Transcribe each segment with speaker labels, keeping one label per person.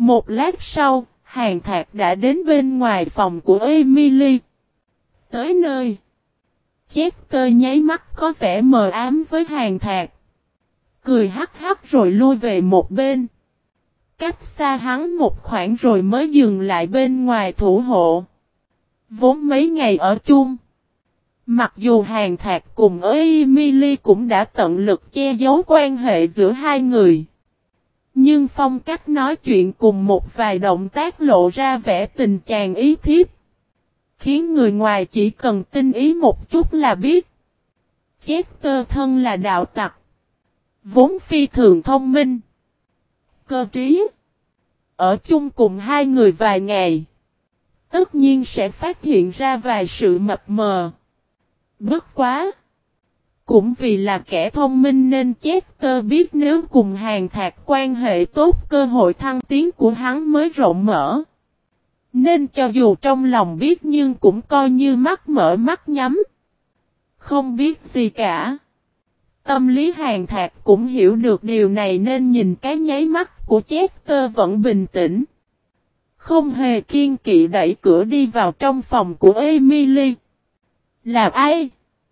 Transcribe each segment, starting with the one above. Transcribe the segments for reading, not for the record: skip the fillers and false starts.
Speaker 1: Một lát sau, Hàn Thạc đã đến bên ngoài phòng của Emily. Tới nơi, Chester nháy mắt có vẻ mờ ám với Hàn Thạc. Cười hắc hắc rồi lui về một bên. Cách xa hắn một khoảng rồi mới dừng lại bên ngoài thủ hộ. Vốn mấy ngày ở chung. Mặc dù Hàn Thạc cùng Emily cũng đã tận lực che giấu quan hệ giữa hai người. Nhưng phong cách nói chuyện cùng một vài động tác lộ ra vẻ tình chàng ý thiếp. Khiến người ngoài chỉ cần tinh ý một chút là biết. Chester thân là đạo tặc. Vốn phi thường thông minh. Cơ trí. Ở chung cùng hai người vài ngày. Tất nhiên sẽ phát hiện ra vài sự mập mờ. Bất quá. Cũng vì là kẻ thông minh nên Chester biết nếu cùng Hàn Thạc quan hệ tốt cơ hội thăng tiến của hắn mới rộng mở. Nên cho dù trong lòng biết nhưng cũng coi như mắt mở mắt nhắm. Không biết gì cả. Tâm lý Hàn Thạc cũng hiểu được điều này nên nhìn cái nháy mắt của Chester vẫn bình tĩnh. Không hề kiên kỵ đẩy cửa đi vào trong phòng của Emily. Là ai?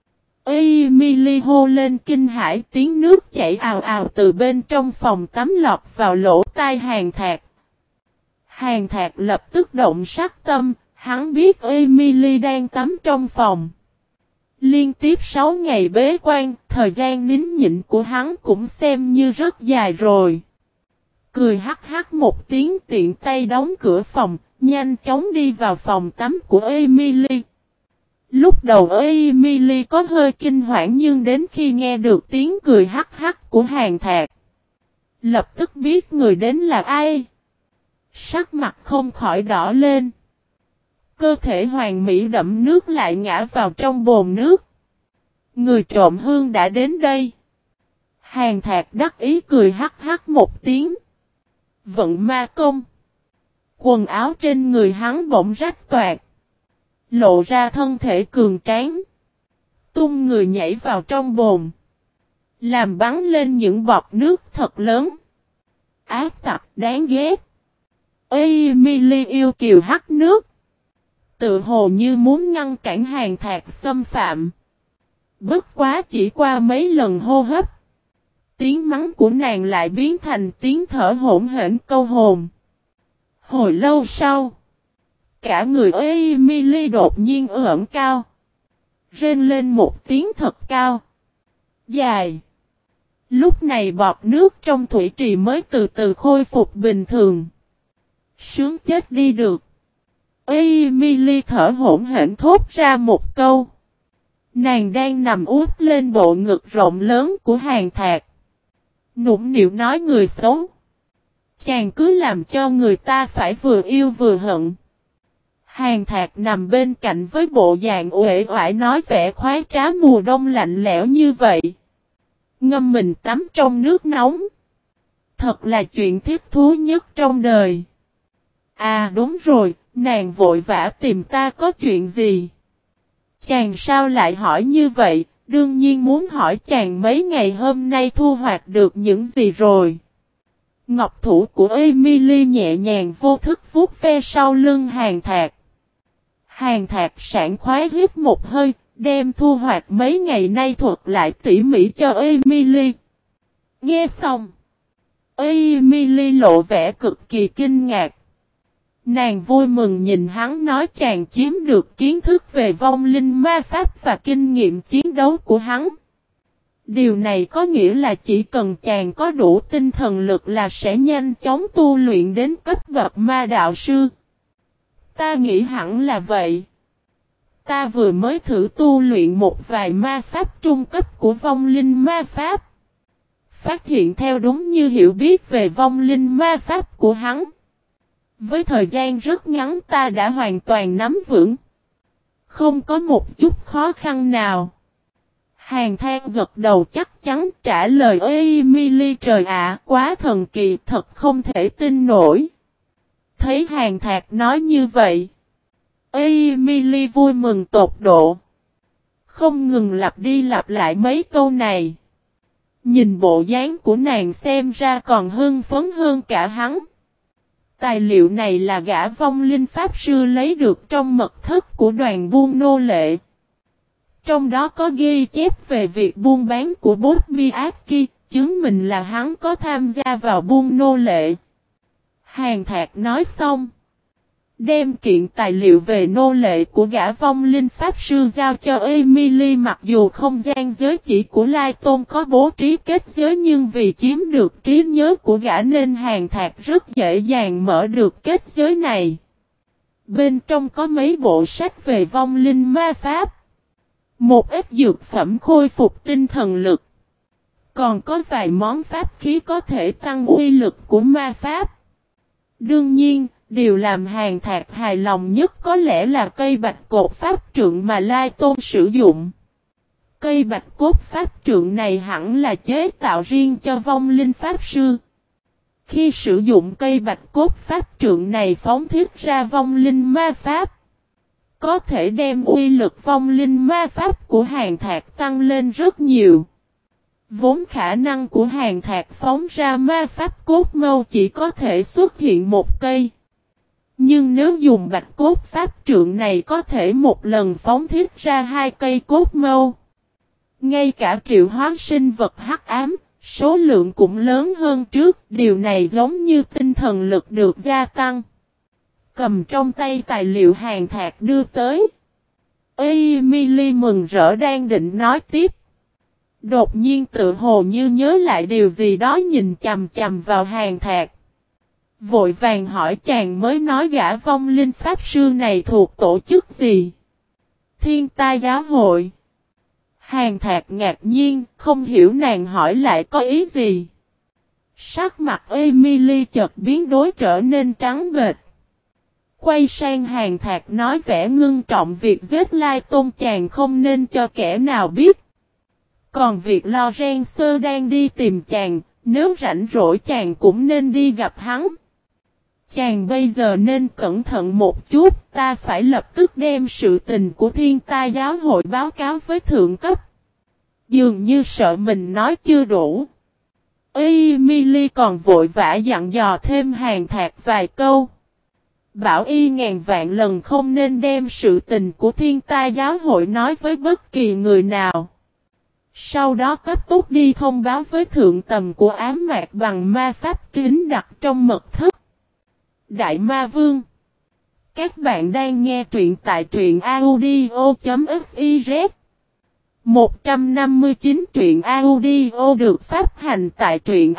Speaker 1: Emily hô lên kinh hãi, tiếng nước chảy ào ào từ bên trong phòng tắm lọt vào lỗ tai Hàn Thạc. Hàn Thạc lập tức động sát tâm, hắn biết Emily đang tắm trong phòng. Liên tiếp 6 ngày bế quan, thời gian nín nhịn của hắn cũng xem như rất dài rồi. Cười hắc hắc một tiếng tiện tay đóng cửa phòng, nhanh chóng đi vào phòng tắm của Emily. Lúc đầu Emily có hơi kinh hoảng nhưng đến khi nghe được tiếng cười hắc hắc của Hàn Thạc, lập tức biết người đến là ai. Sắc mặt không khỏi đỏ lên. Cơ thể hoàn mỹ đẫm nước lại ngã vào trong bồn nước. Người trộm hương đã đến đây. Hàn Thạc đắc ý cười hắc hắc một tiếng. Vận ma công. Quần áo trên người hắn bỗng rách toạc. Lộ ra thân thể cường tráng. Tung người nhảy vào trong bồn. Làm bắn lên những bọt nước thật lớn. Ác tặc đáng ghét. Emily yêu kiều hắt nước. Tự hồ như muốn ngăn cản Hàn Thạc xâm phạm. Bất quá chỉ qua mấy lần hô hấp. Tiếng mắng của nàng lại biến thành tiếng thở hỗn hển câu hồn. Hồi lâu sau. Cả người Emily đột nhiên ưỡn cao. Rên lên một tiếng thật cao. Dài. Lúc này bọt nước trong thủy trì mới từ từ khôi phục bình thường. Sướng chết đi được. Emily thở hổn hển thốt ra một câu. Nàng đang nằm úp lên bộ ngực rộng lớn của Hàn Thạc. Nũng nịu nói người xấu. Chàng cứ làm cho người ta phải vừa yêu vừa hận. Hàn Thạc nằm bên cạnh với bộ dạng uể oải nói vẻ khoái trá mùa đông lạnh lẽo như vậy. Ngâm mình tắm trong nước nóng. Thật là chuyện thích thú nhất trong đời. À đúng rồi, nàng vội vã tìm ta có chuyện gì? Chàng sao lại hỏi như vậy? Đương nhiên muốn hỏi chàng mấy ngày hôm nay thu hoạch được những gì rồi. Ngọc thủ của Emily nhẹ nhàng vô thức vuốt ve sau lưng Hàn Thạc. Hàn Thạc sảng khoái hít một hơi, đem thu hoạch mấy ngày nay thuật lại tỉ mỉ cho Emily. Nghe xong, Emily lộ vẻ cực kỳ kinh ngạc. Nàng vui mừng nhìn hắn nói chàng chiếm được kiến thức về vong linh ma pháp và kinh nghiệm chiến đấu của hắn. Điều này có nghĩa là chỉ cần chàng có đủ tinh thần lực là sẽ nhanh chóng tu luyện đến cấp bậc ma đạo sư. Ta nghĩ hẳn là vậy. Ta vừa mới thử tu luyện một vài ma pháp trung cấp của vong linh ma pháp. Phát hiện theo đúng như hiểu biết về vong linh ma pháp của hắn. Với thời gian rất ngắn ta đã hoàn toàn nắm vững. Không có một chút khó khăn nào. Hàn Thạc gật đầu chắc chắn trả lời Emily trời ạ quá thần kỳ thật không thể tin nổi. Thấy Hàn Thạc nói như vậy. Emily vui mừng tột độ. Không ngừng lặp đi lặp lại mấy câu này. Nhìn bộ dáng của nàng xem ra còn hưng phấn hơn cả hắn. Tài liệu này là gã vong linh pháp sư lấy được trong mật thất của đoàn buôn nô lệ. Trong đó có ghi chép về việc buôn bán của Bobby Aki, chứng minh là hắn có tham gia vào buôn nô lệ. Hàn Thạc nói xong, đem kiện tài liệu về nô lệ của gã vong linh pháp sư giao cho Emily. Mặc dù không gian giới chỉ của Lai Tôn có bố trí kết giới, nhưng vì chiếm được trí nhớ của gã nên Hàn Thạc rất dễ dàng mở được kết giới này. Bên trong có mấy bộ sách về vong linh ma pháp, một ít dược phẩm khôi phục tinh thần lực, còn có vài món pháp khí có thể tăng uy lực của ma pháp. Đương nhiên, điều làm Hàn Thạc hài lòng nhất có lẽ là cây bạch cốt pháp trượng mà Lai Tôn sử dụng. Cây bạch cốt pháp trượng này hẳn là chế tạo riêng cho vong linh pháp sư. Khi sử dụng cây bạch cốt pháp trượng này phóng thích ra vong linh ma pháp, có thể đem uy lực vong linh ma pháp của Hàn Thạc tăng lên rất nhiều. Vốn khả năng của Hàn Thạc phóng ra ma pháp cốt mâu chỉ có thể xuất hiện một cây. Nhưng nếu dùng bạch cốt pháp trượng này có thể một lần phóng thích ra 2 cây cốt mâu. Ngay cả triệu hóa sinh vật hắc ám, số lượng cũng lớn hơn trước, điều này giống như tinh thần lực được gia tăng. Cầm trong tay tài liệu Hàn Thạc đưa tới, Emily mừng rỡ đang định nói tiếp. Đột nhiên tự hồ như nhớ lại điều gì đó, nhìn chằm chằm vào Hàn Thạc. Vội vàng hỏi chàng mới nói gã vong linh pháp sư này thuộc tổ chức gì? Thiên Tai giáo hội. Hàn Thạc ngạc nhiên, không hiểu nàng hỏi lại có ý gì. Sắc mặt Emily chợt biến đổi trở nên trắng bệch. Quay sang Hàn Thạc nói vẻ ngưng trọng, việc giết Lai Tôn chàng không nên cho kẻ nào biết. Còn việc Lorenzo đang đi tìm chàng, nếu rảnh rỗi chàng cũng nên đi gặp hắn. Chàng bây giờ nên cẩn thận một chút, ta phải lập tức đem sự tình của Thiên Tai giáo hội báo cáo với thượng cấp. Dường như sợ mình nói chưa đủ. Emily còn vội vã dặn dò thêm Hàn Thạc vài câu. Bảo y ngàn vạn lần không nên đem sự tình của Thiên Tai giáo hội nói với bất kỳ người nào. Sau đó cấp tốc đi thông báo với thượng tầm của ám mạc bằng ma pháp kín đặt trong mật thất. Đại Ma Vương. Các bạn đang nghe truyện tại truyện audio.fiz. 159 truyện audio được phát hành tại truyện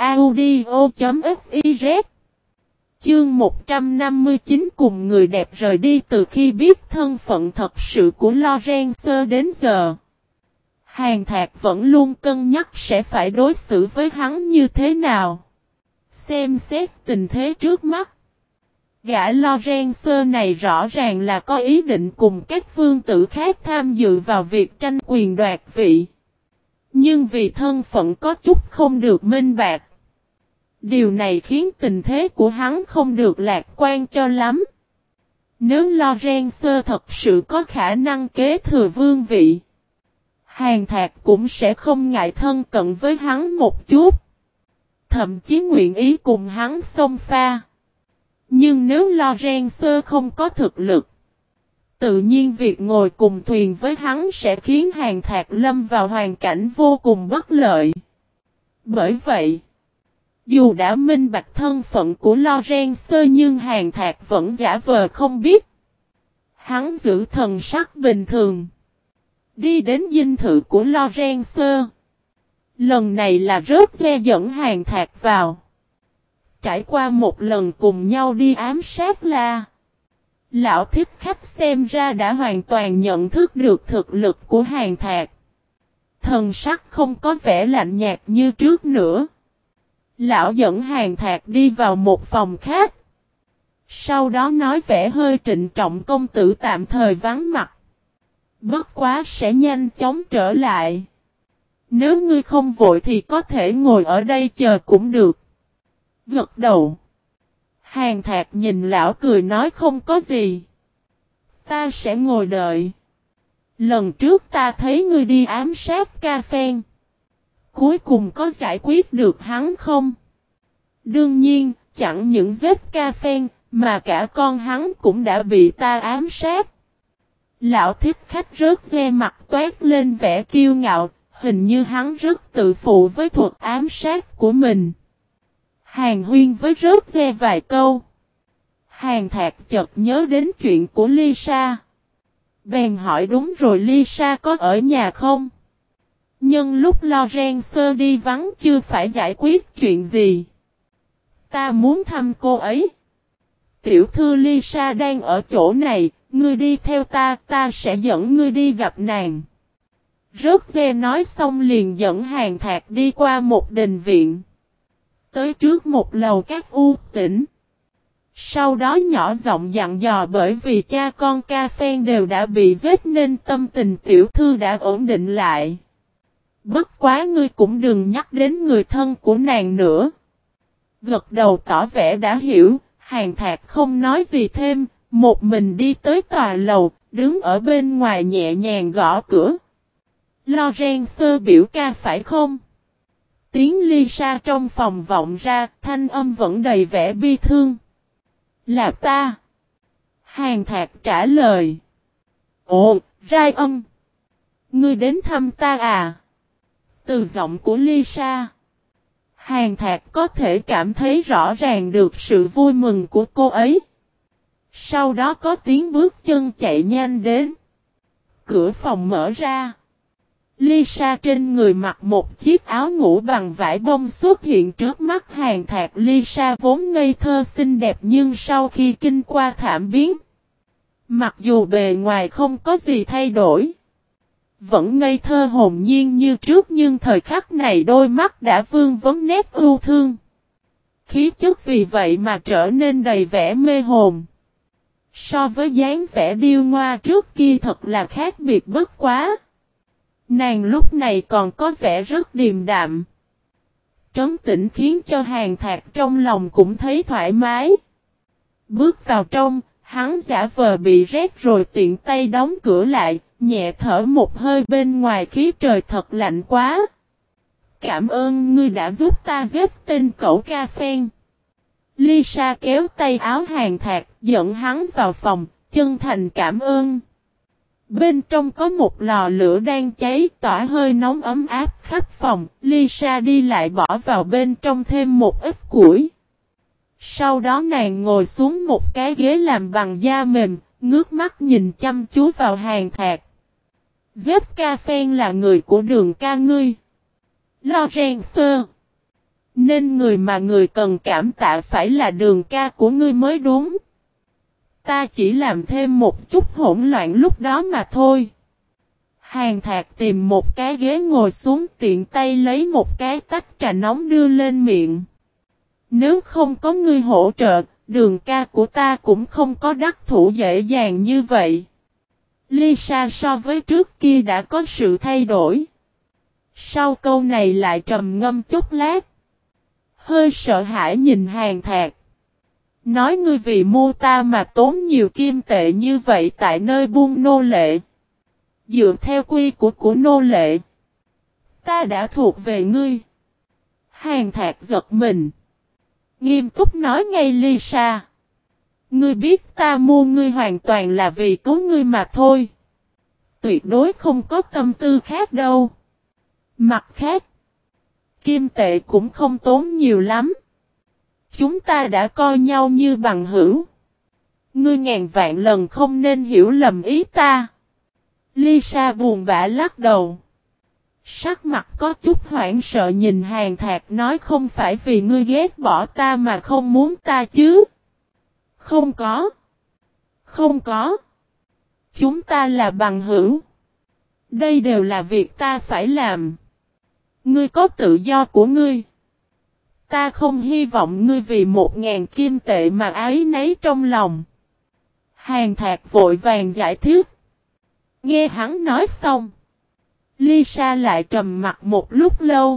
Speaker 1: audio.fiz. Chương 159 cùng người đẹp rời đi. Từ khi biết thân phận thật sự của Lorenzo đến giờ, Hàn Thạc vẫn luôn cân nhắc sẽ phải đối xử với hắn như thế nào. Xem xét tình thế trước mắt, gã Lorenzo này rõ ràng là có ý định cùng các vương tử khác tham dự vào việc tranh quyền đoạt vị. Nhưng vì thân phận có chút không được minh bạch, điều này khiến tình thế của hắn không được lạc quan cho lắm. Nếu Lorenzo thật sự có khả năng kế thừa vương vị, Hàn Thạc cũng sẽ không ngại thân cận với hắn một chút, thậm chí nguyện ý cùng hắn xông pha. Nhưng nếu Lorenzo không có thực lực, tự nhiên việc ngồi cùng thuyền với hắn sẽ khiến Hàn Thạc lâm vào hoàn cảnh vô cùng bất lợi. Bởi vậy, dù đã minh bạch thân phận của Lorenzo nhưng Hàn Thạc vẫn giả vờ không biết. Hắn giữ thần sắc bình thường, đi đến dinh thự của Lorenzo. Lần này là rớt xe dẫn Hàn Thạc vào. Trải qua một lần cùng nhau đi ám sát lão thích khách xem ra đã hoàn toàn nhận thức được thực lực của Hàn Thạc. Thần sắc không có vẻ lạnh nhạt như trước nữa. Lão dẫn Hàn Thạc đi vào một phòng khác. Sau đó nói vẻ hơi trịnh trọng, công tử tạm thời vắng mặt. Bất quá sẽ nhanh chóng trở lại. Nếu ngươi không vội thì có thể ngồi ở đây chờ cũng được. Gật đầu. Hàn Thạc nhìn lão cười nói không có gì. Ta sẽ ngồi đợi. Lần trước ta thấy ngươi đi ám sát Ca Phen. Cuối cùng có giải quyết được hắn không? Đương nhiên, chẳng những giết Ca Phen, mà cả con hắn cũng đã bị ta ám sát. Lão thích khách rớt ve mặt toát lên vẻ kiêu ngạo, hình như hắn rất tự phụ với thuật ám sát của mình. Hàn huyên với rớt ve vài câu. Hàn Thạc chợt nhớ đến chuyện của Lisa. Bèn hỏi đúng rồi, Lisa có ở nhà không? Nhưng lúc Lorenzo đi vắng chưa phải giải quyết chuyện gì. Ta muốn thăm cô ấy. Tiểu thư Lisa đang ở chỗ này, ngươi đi theo ta, ta sẽ dẫn ngươi đi gặp nàng. Rớt ve nói xong liền dẫn Hàn Thạc đi qua một đình viện. Tới trước một lầu các u tĩnh. Sau đó nhỏ giọng dặn dò, bởi vì cha con Ca Phen đều đã bị giết nên tâm tình tiểu thư đã ổn định lại. Bất quá ngươi cũng đừng nhắc đến người thân của nàng nữa. Gật đầu tỏ vẻ đã hiểu, Hàn Thạc không nói gì thêm, một mình đi tới tòa lầu, đứng ở bên ngoài nhẹ nhàng gõ cửa. Lorenzo biểu ca phải không? Tiếng Lisa trong phòng vọng ra, thanh âm vẫn đầy vẻ bi thương. Là ta. Hàn Thạc trả lời. Ồ, Ryan. Ngươi đến thăm ta à? Từ giọng của Lisa, Hàn Thạc có thể cảm thấy rõ ràng được sự vui mừng của cô ấy. Sau đó có tiếng bước chân chạy nhanh đến. Cửa phòng mở ra. Lisa trên người mặc một chiếc áo ngủ bằng vải bông xuất hiện trước mắt Hàn Thạc. Lisa vốn ngây thơ xinh đẹp nhưng sau khi kinh qua thảm biến, mặc dù bề ngoài không có gì thay đổi, vẫn ngây thơ hồn nhiên như trước, nhưng thời khắc này đôi mắt đã vương vấn nét ưu thương. Khí chất vì vậy mà trở nên đầy vẻ mê hồn. So với dáng vẻ điêu ngoa trước kia thật là khác biệt bất quá. Nàng lúc này còn có vẻ rất điềm đạm, trấn tĩnh, khiến cho Hàn Thạc trong lòng cũng thấy thoải mái. Bước vào trong, hắn giả vờ bị rét rồi tiện tay đóng cửa lại, nhẹ thở một hơi, bên ngoài khí trời thật lạnh quá. Cảm ơn ngươi đã giúp ta giết tên cẩu Ca Phen. Lisa kéo tay áo Hàn Thạc, dẫn hắn vào phòng, chân thành cảm ơn. Bên trong có một lò lửa đang cháy, tỏa hơi nóng ấm áp khắp phòng. Lisa đi lại bỏ vào bên trong thêm một ít củi. Sau đó nàng ngồi xuống một cái ghế làm bằng da mềm, ngước mắt nhìn chăm chú vào Hàn Thạc. Giết Ca Phen là người của Đường ca ngươi, Lorenzo. Nên người mà người cần cảm tạ phải là Đường ca của ngươi mới đúng. Ta chỉ làm thêm một chút hỗn loạn lúc đó mà thôi. Hàn Thạc tìm một cái ghế ngồi xuống, tiện tay lấy một cái tách trà nóng đưa lên miệng. Nếu không có ngươi hỗ trợ, Đường ca của ta cũng không có đắc thủ dễ dàng như vậy. Lisa so với trước kia đã có sự thay đổi. Sau câu này lại trầm ngâm chút lát, hơi sợ hãi nhìn Hàn Thạc. Nói ngươi vì mua ta mà tốn nhiều kim tệ như vậy tại nơi buôn nô lệ. Dựa theo quy của nô lệ, ta đã thuộc về ngươi. Hàn Thạc giật mình, nghiêm túc nói ngay, Lisa. Ngươi biết ta mua ngươi hoàn toàn là vì cứu ngươi mà thôi. Tuyệt đối không có tâm tư khác đâu. Mặt khác, kim tệ cũng không tốn nhiều lắm. Chúng ta đã coi nhau như bằng hữu. Ngươi ngàn vạn lần không nên hiểu lầm ý ta. Lisa buồn bã lắc đầu. Sắc mặt có chút hoảng sợ nhìn Hàn Thạc, nói không phải vì ngươi ghét bỏ ta mà không muốn ta chứ. Không có. Không có. Chúng ta là bằng hữu. Đây đều là việc ta phải làm. Ngươi có tự do của ngươi. Ta không hy vọng ngươi vì 1000 kim tệ mà áy náy trong lòng. Hàn Thạc vội vàng giải thích. Nghe hắn nói xong, Lisa lại trầm mặt một lúc lâu.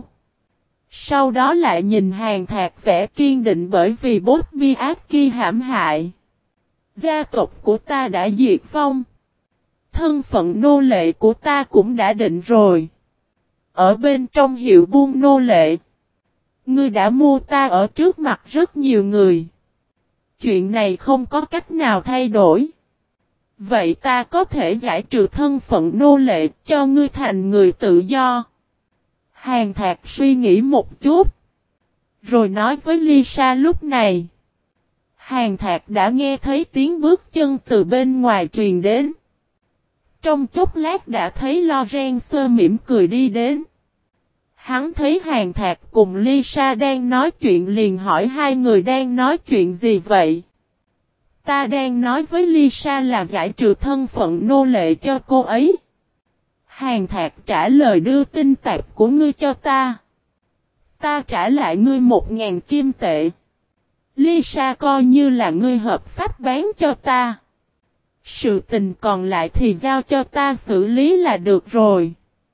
Speaker 1: Sau đó lại nhìn Hàn Thạc vẻ kiên định, bởi vì Bobby Aki hãm hại. Gia tộc của ta đã diệt vong. Thân phận nô lệ của ta cũng đã định rồi. Ở bên trong hiệu buôn nô lệ, Ngươi đã mua ta ở trước mặt rất nhiều người. Chuyện này không có cách nào thay đổi. Vậy ta có thể giải trừ thân phận nô lệ cho ngươi thành người tự do. Hàn Thạc suy nghĩ một chút. Rồi nói với Lisa lúc này. Hàn Thạc đã nghe thấy tiếng bước chân từ bên ngoài truyền đến. Trong chốc lát đã thấy Lorenzo mỉm cười đi đến. Hắn thấy Hàn Thạc cùng Lisa đang nói chuyện liền hỏi hai người đang nói chuyện gì vậy? Ta đang nói với Lisa là giải trừ thân phận nô lệ cho cô ấy. Hàn Thạc trả lời đưa tin tạp của ngươi cho ta. Ta trả lại ngươi 1.000 kim tệ. Lisa coi như là ngươi hợp pháp bán cho ta. Sự tình còn lại thì giao cho ta xử lý là được rồi.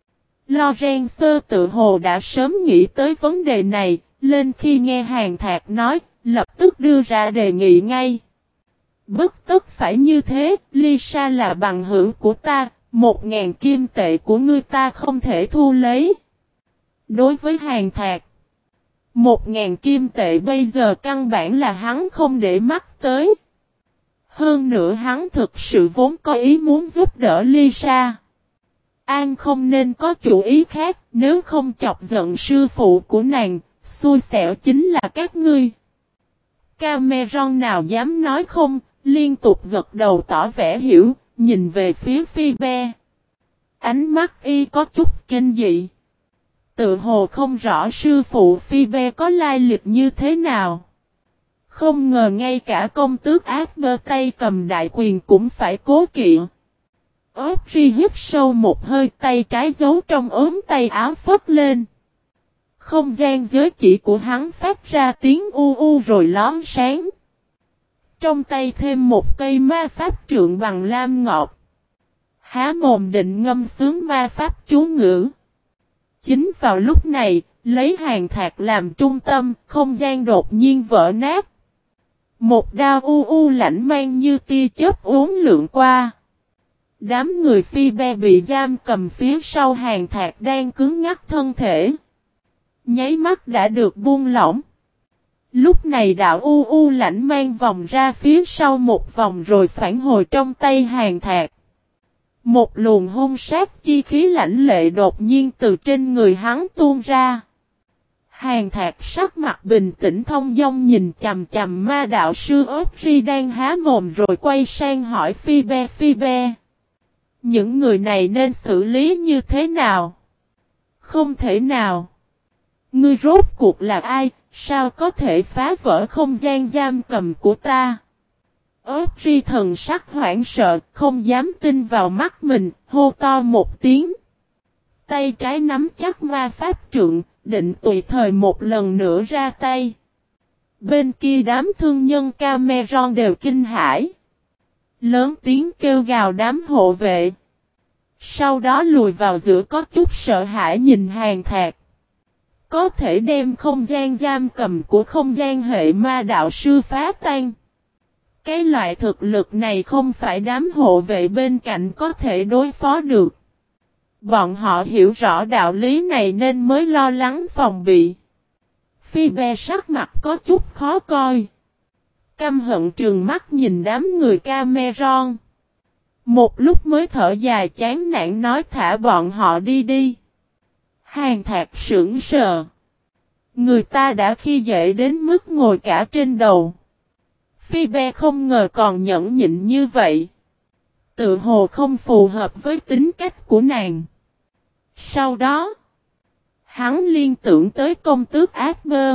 Speaker 1: Lorenzo tự hồ đã sớm nghĩ tới vấn đề này, lên khi nghe Hàn Thạc nói, lập tức đưa ra đề nghị ngay. Bất tất phải như thế, Lisa là bằng hữu của ta, 1.000 kim tệ của ngươi ta không thể thu lấy. Đối với Hàn Thạc, 1.000 kim tệ bây giờ căn bản là hắn không để mắt tới. Hơn nữa hắn thực sự vốn có ý muốn giúp đỡ Lisa. An không nên có chủ ý khác, nếu không chọc giận sư phụ của nàng, xui xẻo chính là các ngươi. Cameron nào dám nói không, liên tục gật đầu tỏ vẻ hiểu, nhìn về phía Phoebe. Ánh mắt y có chút kinh dị. Tự hồ không rõ sư phụ Phoebe có lai lịch như thế nào. Không ngờ ngay cả công tước Asper tay cầm đại quyền cũng phải cố kỵ. Audrey hít sâu một hơi, tay trái giấu trong ốm tay áo phất lên. Không gian giới chỉ của hắn phát ra tiếng u u rồi lón sáng. Trong tay thêm một cây ma pháp trượng bằng lam ngọc. Há mồm định ngâm sướng ma pháp chú ngữ. Chính vào lúc này, lấy Hàn Thạc làm trung tâm, không gian đột nhiên vỡ nát. Một đao u u lạnh mang như tia chớp uốn lượn qua. Đám người Phoebe bị giam cầm phía sau Hàn Thạc đang cứng ngắc thân thể. Nháy mắt đã được buông lỏng. Lúc này đạo u u lạnh mang vòng ra phía sau một vòng rồi phản hồi trong tay Hàn Thạc. Một luồng hung sát chi khí lãnh lệ đột nhiên từ trên người hắn tuôn ra. Hàn Thạc sắc mặt bình tĩnh thông dong nhìn chằm chằm ma đạo sư Audrey đang há mồm rồi quay sang hỏi Phoebe. Những người này nên xử lý như thế nào? Không thể nào. Ngươi rốt cuộc là ai? Sao có thể phá vỡ không gian giam cầm của ta? Audrey thần sắc hoảng sợ, không dám tin vào mắt mình, hô to một tiếng. Tay trái nắm chắc ma pháp trượng, định tùy thời một lần nữa ra tay. Bên kia đám thương nhân Cameron đều kinh hãi. Lớn tiếng kêu gào đám hộ vệ. Sau đó lùi vào giữa có chút sợ hãi nhìn Hàn Thạc. Có thể đem không gian giam cầm của không gian hệ ma đạo sư phá tan. Cái loại thực lực này không phải đám hộ vệ bên cạnh có thể đối phó được. Bọn họ hiểu rõ đạo lý này nên mới lo lắng phòng bị. Phoebe sắc mặt có chút khó coi. Căm hận trừng mắt nhìn đám người Cameron. Một lúc mới thở dài chán nản nói thả bọn họ đi đi. Hàn Thạc sững sờ. Người ta đã khi dễ đến mức ngồi cả trên đầu. Phoebe không ngờ còn nhẫn nhịn như vậy. Tự hồ không phù hợp với tính cách của nàng. Sau đó, hắn liên tưởng tới công tước Asper.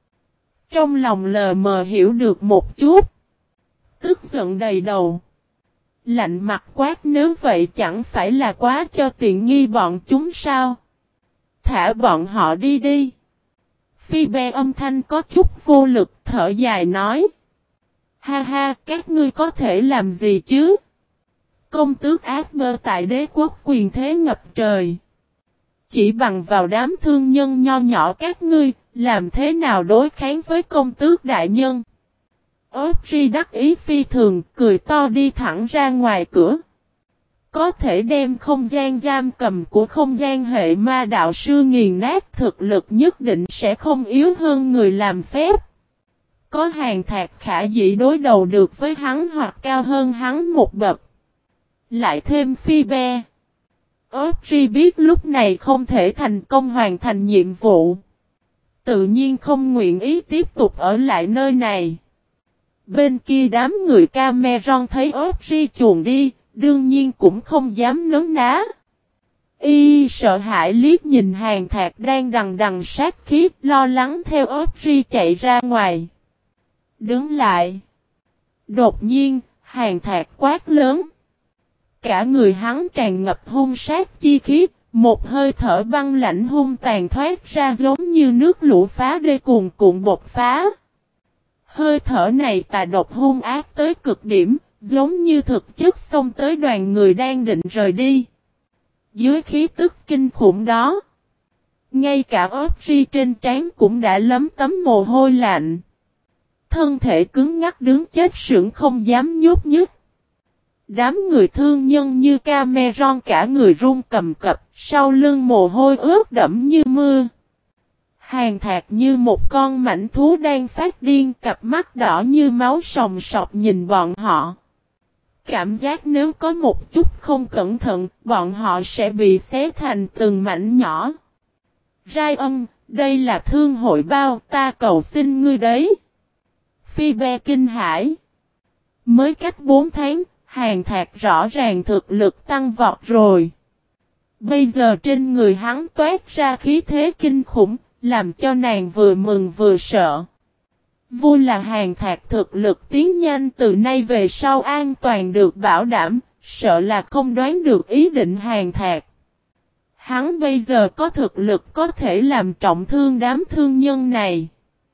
Speaker 1: Trong lòng lờ mờ hiểu được một chút. Tức giận đầy đầu. Lạnh mặt quát nếu vậy chẳng phải là quá cho tiện nghi bọn chúng sao? Thả bọn họ đi đi. Phoebe âm thanh có chút vô lực thở dài nói. Ha ha, các ngươi có thể làm gì chứ? Công tước Asper tại đế quốc quyền thế ngập trời. Chỉ bằng vào đám thương nhân nho nhỏ các ngươi, làm thế nào đối kháng với công tước đại nhân? Audrey đắc ý phi thường, cười to đi thẳng ra ngoài cửa. Có thể đem không gian giam cầm của không gian hệ ma đạo sư nghiền nát, thực lực nhất định sẽ không yếu hơn người làm phép. Có Hàn Thạc khả dĩ đối đầu được với hắn hoặc cao hơn hắn một bậc. Lại thêm Phi Be. Ozzy biết lúc này không thể thành công hoàn thành nhiệm vụ. Tự nhiên không nguyện ý tiếp tục ở lại nơi này. Bên kia đám người Cameron thấy Ozzy chuồn đi, đương nhiên cũng không dám nấn ná. Y sợ hãi liếc nhìn Hàn Thạc đang đằng đằng sát khí, lo lắng theo Ozzy chạy ra ngoài. Đứng lại. Đột nhiên, Hàn Thạc quát lớn. Cả người hắn tràn ngập hung sát chi khí, một hơi thở băng lạnh hung tàn thoát ra giống như nước lũ phá đê cuồn cuộn bộc phá. Hơi thở này tà độc hung ác tới cực điểm, giống như thực chất xông tới đoàn người đang định rời đi. Dưới khí tức kinh khủng đó, ngay cả Ozzy trên trán cũng đã lấm tấm mồ hôi lạnh. Thân thể cứng ngắc đứng chết sững không dám nhúc nhích. Đám người thương nhân như Cameron cả người run cầm cập, sau lưng mồ hôi ướt đẫm như mưa. Hàn Thạc như một con mãnh thú đang phát điên, cặp mắt đỏ như máu sòng sọc nhìn bọn họ. Cảm giác nếu có một chút không cẩn thận, bọn họ sẽ bị xé thành từng mảnh nhỏ. Ryan, đây là thương hội bao, ta cầu xin ngươi đấy. Phi Be kinh hãi. Mới cách 4 tháng, Hàn Thạc rõ ràng thực lực tăng vọt rồi. Bây giờ trên người hắn toát ra khí thế kinh khủng, làm cho nàng vừa mừng vừa sợ. Vui là Hàn Thạc thực lực tiến nhanh, từ nay về sau an toàn được bảo đảm, sợ là không đoán được ý định Hàn Thạc. Hắn bây giờ có thực lực có thể làm trọng thương đám thương nhân này.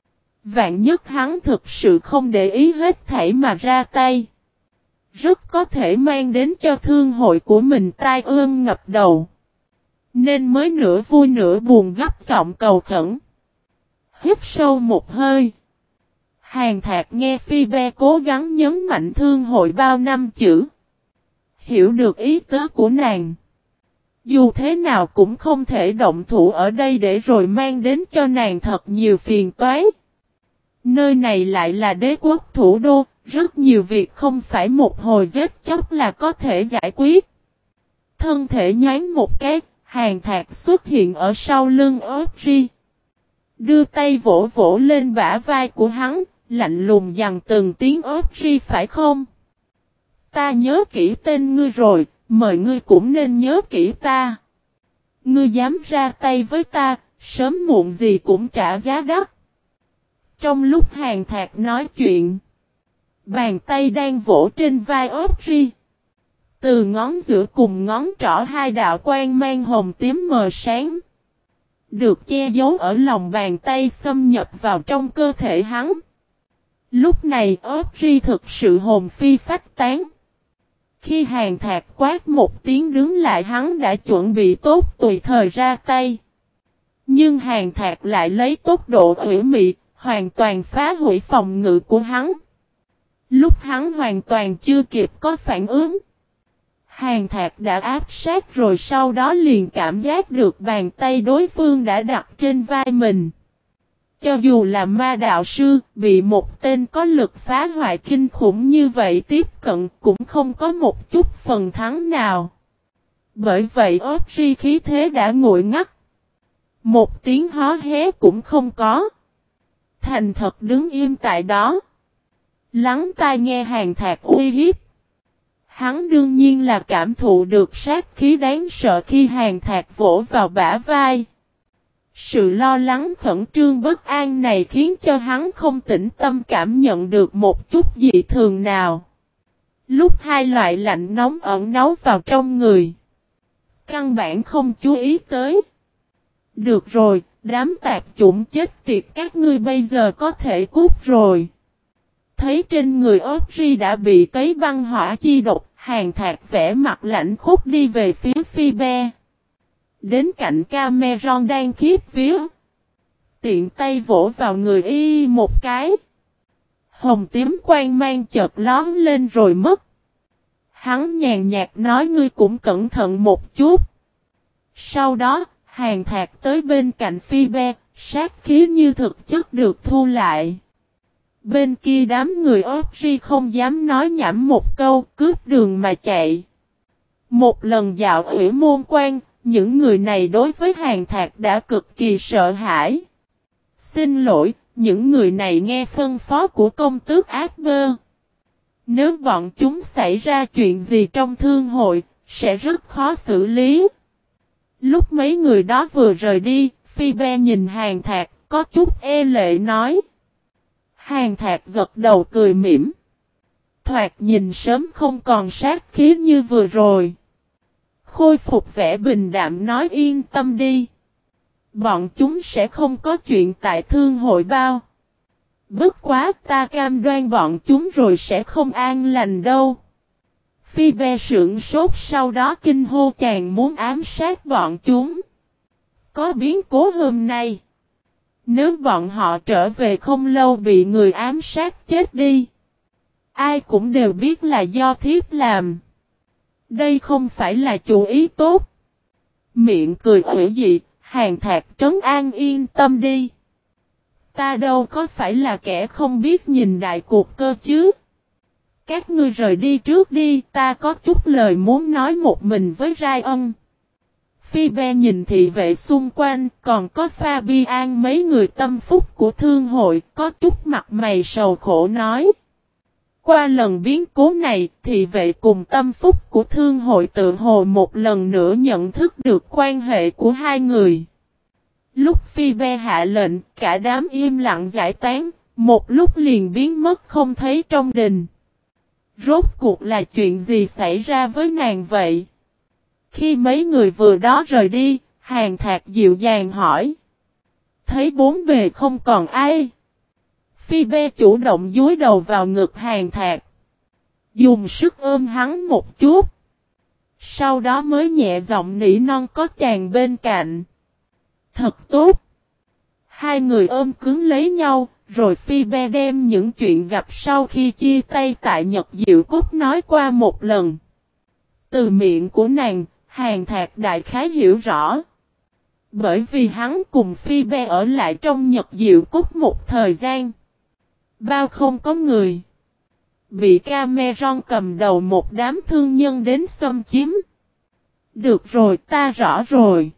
Speaker 1: Vạn nhất hắn thực sự không để ý hết thảy mà ra tay. Rất có thể mang đến cho thương hội của mình tai ương ngập đầu. Nên mới nửa vui nửa buồn gấp giọng cầu khẩn. Hít sâu một hơi. Hàn Thạc nghe Phi Be cố gắng nhấn mạnh thương hội bao năm chữ. Hiểu được ý tứ của nàng. Dù thế nào cũng không thể động thủ ở đây để rồi mang đến cho nàng thật nhiều phiền toái. Nơi này lại là đế quốc thủ đô, rất nhiều việc không phải một hồi giết chóc là có thể giải quyết. Thân thể nhoáng một cái, Hàn Thạc xuất hiện ở sau lưng Ozzy. Đưa tay vỗ vỗ lên bả vai của hắn, lạnh lùng dằn từng tiếng Ozzy phải không? Ta nhớ kỹ tên ngươi rồi, mời ngươi cũng nên nhớ kỹ ta. Ngươi dám ra tay với ta, sớm muộn gì cũng trả giá đắt. Trong lúc Hàn Thạc nói chuyện, bàn tay đang vỗ trên vai Ozzy. Từ ngón giữa cùng ngón trỏ hai đạo quang mang hồng tím mờ sáng. Được che giấu ở lòng bàn tay xâm nhập vào trong cơ thể hắn. Lúc này Ozzy thực sự hồn phi phách tán. Khi Hàn Thạc quát một tiếng đứng lại, hắn đã chuẩn bị tốt tùy thời ra tay. Nhưng Hàn Thạc lại lấy tốc độ ủy mị, hoàn toàn phá hủy phòng ngự của hắn. Lúc hắn hoàn toàn chưa kịp có phản ứng, Hàn Thạc đã áp sát rồi sau đó liền cảm giác được bàn tay đối phương đã đặt trên vai mình. Cho dù là ma đạo sư, bị một tên có lực phá hoại kinh khủng như vậy tiếp cận cũng không có một chút phần thắng nào. Bởi vậy Ozzy khí thế đã nguội ngắt. Một tiếng hó hé cũng không có. Thành thật đứng im tại đó. Lắng tai nghe Hàn Thạc uy hiếp. Hắn đương nhiên là cảm thụ được sát khí đáng sợ khi Hàn Thạc vỗ vào bả vai. Sự lo lắng khẩn trương bất an này khiến cho hắn không tĩnh tâm cảm nhận được một chút dị thường nào. Lúc hai loại lạnh nóng ẩn náu vào trong người, căn bản không chú ý tới. Được rồi, đám tạp chủng chết tiệt các ngươi bây giờ có thể cút rồi. Thấy trên người Ozzy đã bị cấy băng hỏa chi độc, Hàn Thạc vẽ mặt lạnh khúc đi về phía Phi Be. Đến cạnh Cameron đang khiếp vía. Tiện tay vỗ vào người y một cái. Hồng tím quang mang chợt lón lên rồi mất. Hắn nhàn nhạt nói ngươi cũng cẩn thận một chút. Sau đó, Hàn Thạc tới bên cạnh Phi Be, sát khí như thực chất được thu lại. Bên kia đám người Ozzy không dám nói nhảm một câu, cướp đường mà chạy. Một lần dạo ủy môn quan, những người này đối với Hàn Thạc đã cực kỳ sợ hãi. Xin lỗi, những người này nghe phân phó của công tước Akber. Nếu bọn chúng xảy ra chuyện gì trong thương hội, sẽ rất khó xử lý. Lúc mấy người đó vừa rời đi, Phi Be nhìn Hàn Thạc, có chút e lệ nói. Hàn Thạc gật đầu cười mỉm. Thoạt nhìn sớm không còn sát khí như vừa rồi. Khôi phục vẻ bình đạm nói yên tâm đi. Bọn chúng sẽ không có chuyện tại thương hội bao. Bất quá ta cam đoan bọn chúng rồi sẽ không an lành đâu. Phi Be sững sốt sau đó kinh hô chàng muốn ám sát bọn chúng. Có biến cố hôm nay. Nếu bọn họ trở về không lâu bị người ám sát chết đi. Ai cũng đều biết là do thiếp làm. Đây không phải là chủ ý tốt. Miệng cười ủy dị, Hàn Thạc trấn an yên tâm đi. Ta đâu có phải là kẻ không biết nhìn đại cuộc cơ chứ. Các ngươi rời đi trước đi, ta có chút lời muốn nói một mình với Ryan. Phi Be nhìn thị vệ xung quanh, còn có Fabian mấy người tâm phúc của thương hội, có chút mặt mày sầu khổ nói. Qua lần biến cố này, thị vệ cùng tâm phúc của thương hội tự hồ một lần nữa nhận thức được quan hệ của hai người. Lúc Phi Be hạ lệnh, cả đám im lặng giải tán, một lúc liền biến mất không thấy trong đình. Rốt cuộc là chuyện gì xảy ra với nàng vậy? Khi mấy người vừa đó rời đi, Hàn Thạc dịu dàng hỏi. Thấy bốn bề không còn ai. Phi Be chủ động dúi đầu vào ngực Hàn Thạc. Dùng sức ôm hắn một chút. Sau đó mới nhẹ giọng nỉ non có chàng bên cạnh. Thật tốt. Hai người ôm cứng lấy nhau, rồi Phi Be đem những chuyện gặp sau khi chia tay tại Nhật Diệu Cốt nói qua một lần. Từ miệng của nàng, Hàn Thạc đại khái hiểu rõ. Bởi vì hắn cùng Phi Be ở lại trong Nhật Diệu Cốt một thời gian. Bao không có người. Bị Cameron cầm đầu một đám thương nhân đến xâm chiếm. Được rồi, ta rõ rồi.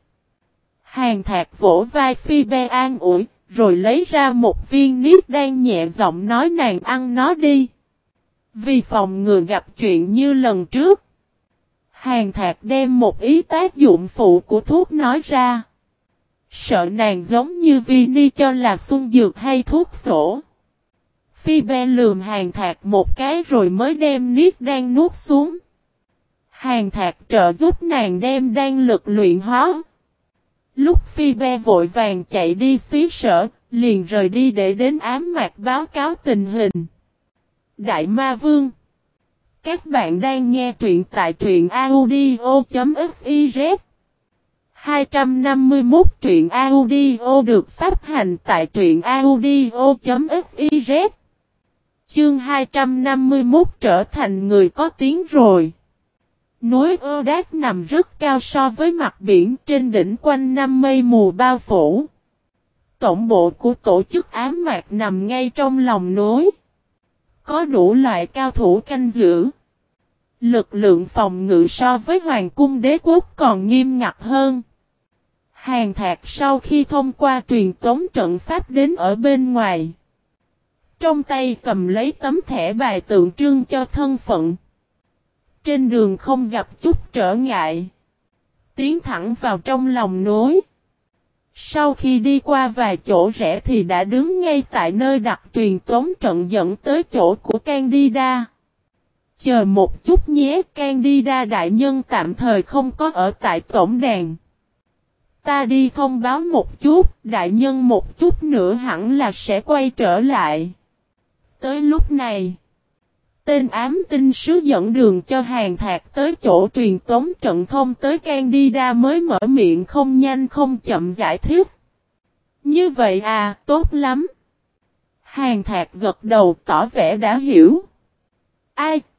Speaker 1: Hàn Thạc vỗ vai Phi Be an ủi, rồi lấy ra một viên niết đan nhẹ giọng nói nàng ăn nó đi. Vì phòng ngừa gặp chuyện như lần trước. Hàn Thạc đem một ý tác dụng phụ của thuốc nói ra. Sợ nàng giống như Vini cho là xuân dược hay thuốc sổ. Phi Be lườm Hàn Thạc một cái rồi mới đem niết đan nuốt xuống. Hàn Thạc trợ giúp nàng đem đan lực luyện hóa. Lúc Phi Be vội vàng chạy đi xí sở, liền rời đi để đến ám mạc báo cáo tình hình. Đại Ma Vương. Các bạn đang nghe truyện tại truyện audio.fiz 251 truyện audio được phát hành tại truyện audio.fiz. Chương 251 trở thành người có tiếng rồi. Núi Ơ-Đát nằm rất cao so với mặt biển, trên đỉnh quanh năm mây mù bao phủ. Tổng bộ của tổ chức ám mạc nằm ngay trong lòng núi. Có đủ loại cao thủ canh giữ. Lực lượng phòng ngự so với Hoàng cung đế quốc còn nghiêm ngặt hơn. Hàn Thạc sau khi thông qua truyền tống trận pháp đến ở bên ngoài. Trong tay cầm lấy tấm thẻ bài tượng trưng cho thân phận. Trên đường không gặp chút trở ngại. Tiến thẳng vào trong lòng núi. Sau khi đi qua vài chỗ rẽ thì đã đứng ngay tại nơi đặt truyền tống trận dẫn tới chỗ của Candida. Chờ một chút nhé, Candida đại nhân tạm thời không có ở tại tổng đàn. Ta đi thông báo một chút, đại nhân một chút nữa hẳn là sẽ quay trở lại. Tới lúc này, tên ám tinh sứ dẫn đường cho Hàn Thạc tới chỗ truyền tống trận thông tới Candida mới mở miệng không nhanh không chậm giải thích. Như vậy à, tốt lắm. Hàn Thạc gật đầu tỏ vẻ đã hiểu. Ai,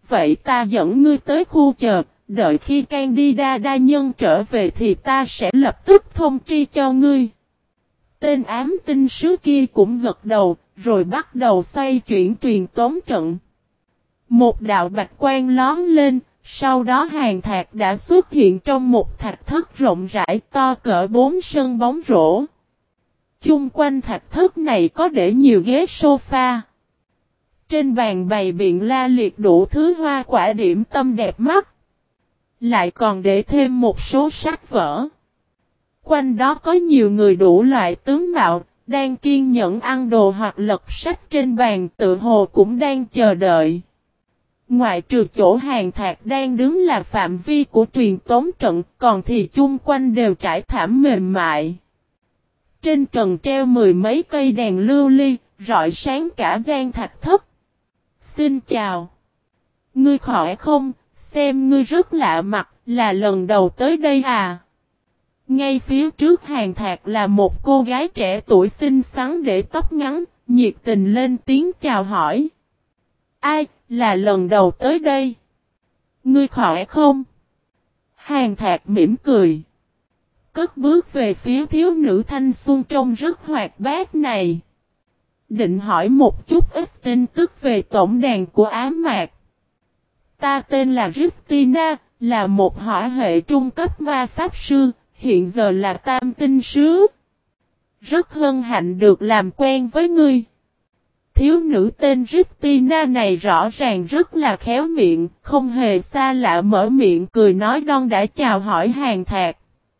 Speaker 1: vậy ta dẫn ngươi tới khu chờ, đợi khi Candida đa nhân trở về thì ta sẽ lập tức thông tri cho ngươi. Tên ám tinh sứ kia cũng gật đầu, rồi bắt đầu xoay chuyển truyền tống trận. Một đạo bạch quang lóe lên, sau đó Hàn Thạc đã xuất hiện trong một thạch thất rộng rãi to cỡ 4 sân bóng rổ. Chung quanh thạch thất này có để nhiều ghế sofa. Trên bàn bày biện la liệt đủ thứ hoa quả điểm tâm đẹp mắt. Lại còn để thêm một số sách vở. Quanh đó có nhiều người đủ loại tướng mạo, đang kiên nhẫn ăn đồ hoặc lật sách trên bàn, tự hồ cũng đang chờ đợi. Ngoại trừ chỗ Hàn Thạc đang đứng là phạm vi của truyền tống trận, còn thì chung quanh đều trải thảm mềm mại. Trên trần treo 10 mấy cây đèn lưu ly, rọi sáng cả gian thạch thất. Xin chào. Ngươi khỏe không? Xem ngươi rất lạ mặt, là lần đầu tới đây à? Ngay phía trước Hàn Thạc là một cô gái trẻ tuổi xinh xắn để tóc ngắn, nhiệt tình lên tiếng chào hỏi. Ai, là lần đầu tới đây? Ngươi khỏe không? Hàn Thạc mỉm cười. Cất bước về phía thiếu nữ thanh xuân trông rất hoạt bát này. Định hỏi một chút ít tin tức về tổng đàn của ám mạc. Ta tên là Christina, là một hỏa hệ trung cấp ma pháp sư, hiện giờ là tam tinh sứ. Rất hân hạnh được làm quen với ngươi. Thiếu nữ tên Christina này rõ ràng rất là khéo miệng, không hề xa lạ mở miệng cười nói đon đã chào hỏi Hàn Thạc.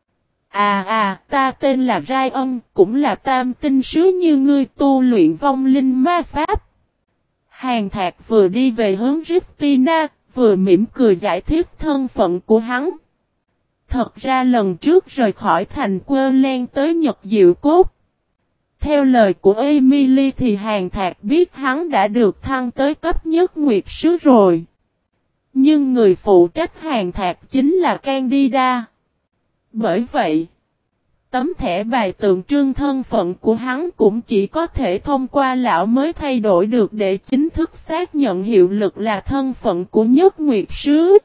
Speaker 1: Ta tên là Ryan, cũng là tam tinh sứ như ngươi, tu luyện vong linh ma pháp. Hàn Thạc vừa đi về hướng Christina, vừa mỉm cười giải thích thân phận của hắn. Thật ra lần trước rời khỏi thành Querlen tới Nhật Diệu Cốt. Theo lời của Emily thì Hàn Thạc biết hắn đã được thăng tới cấp nhất nguyệt sứ rồi. Nhưng người phụ trách Hàn Thạc chính là Candida. Bởi vậy, tấm thẻ bài tượng trưng thân phận của hắn cũng chỉ có thể thông qua lão mới thay đổi được để chính thức xác nhận hiệu lực là thân phận của nhất nguyệt sứ.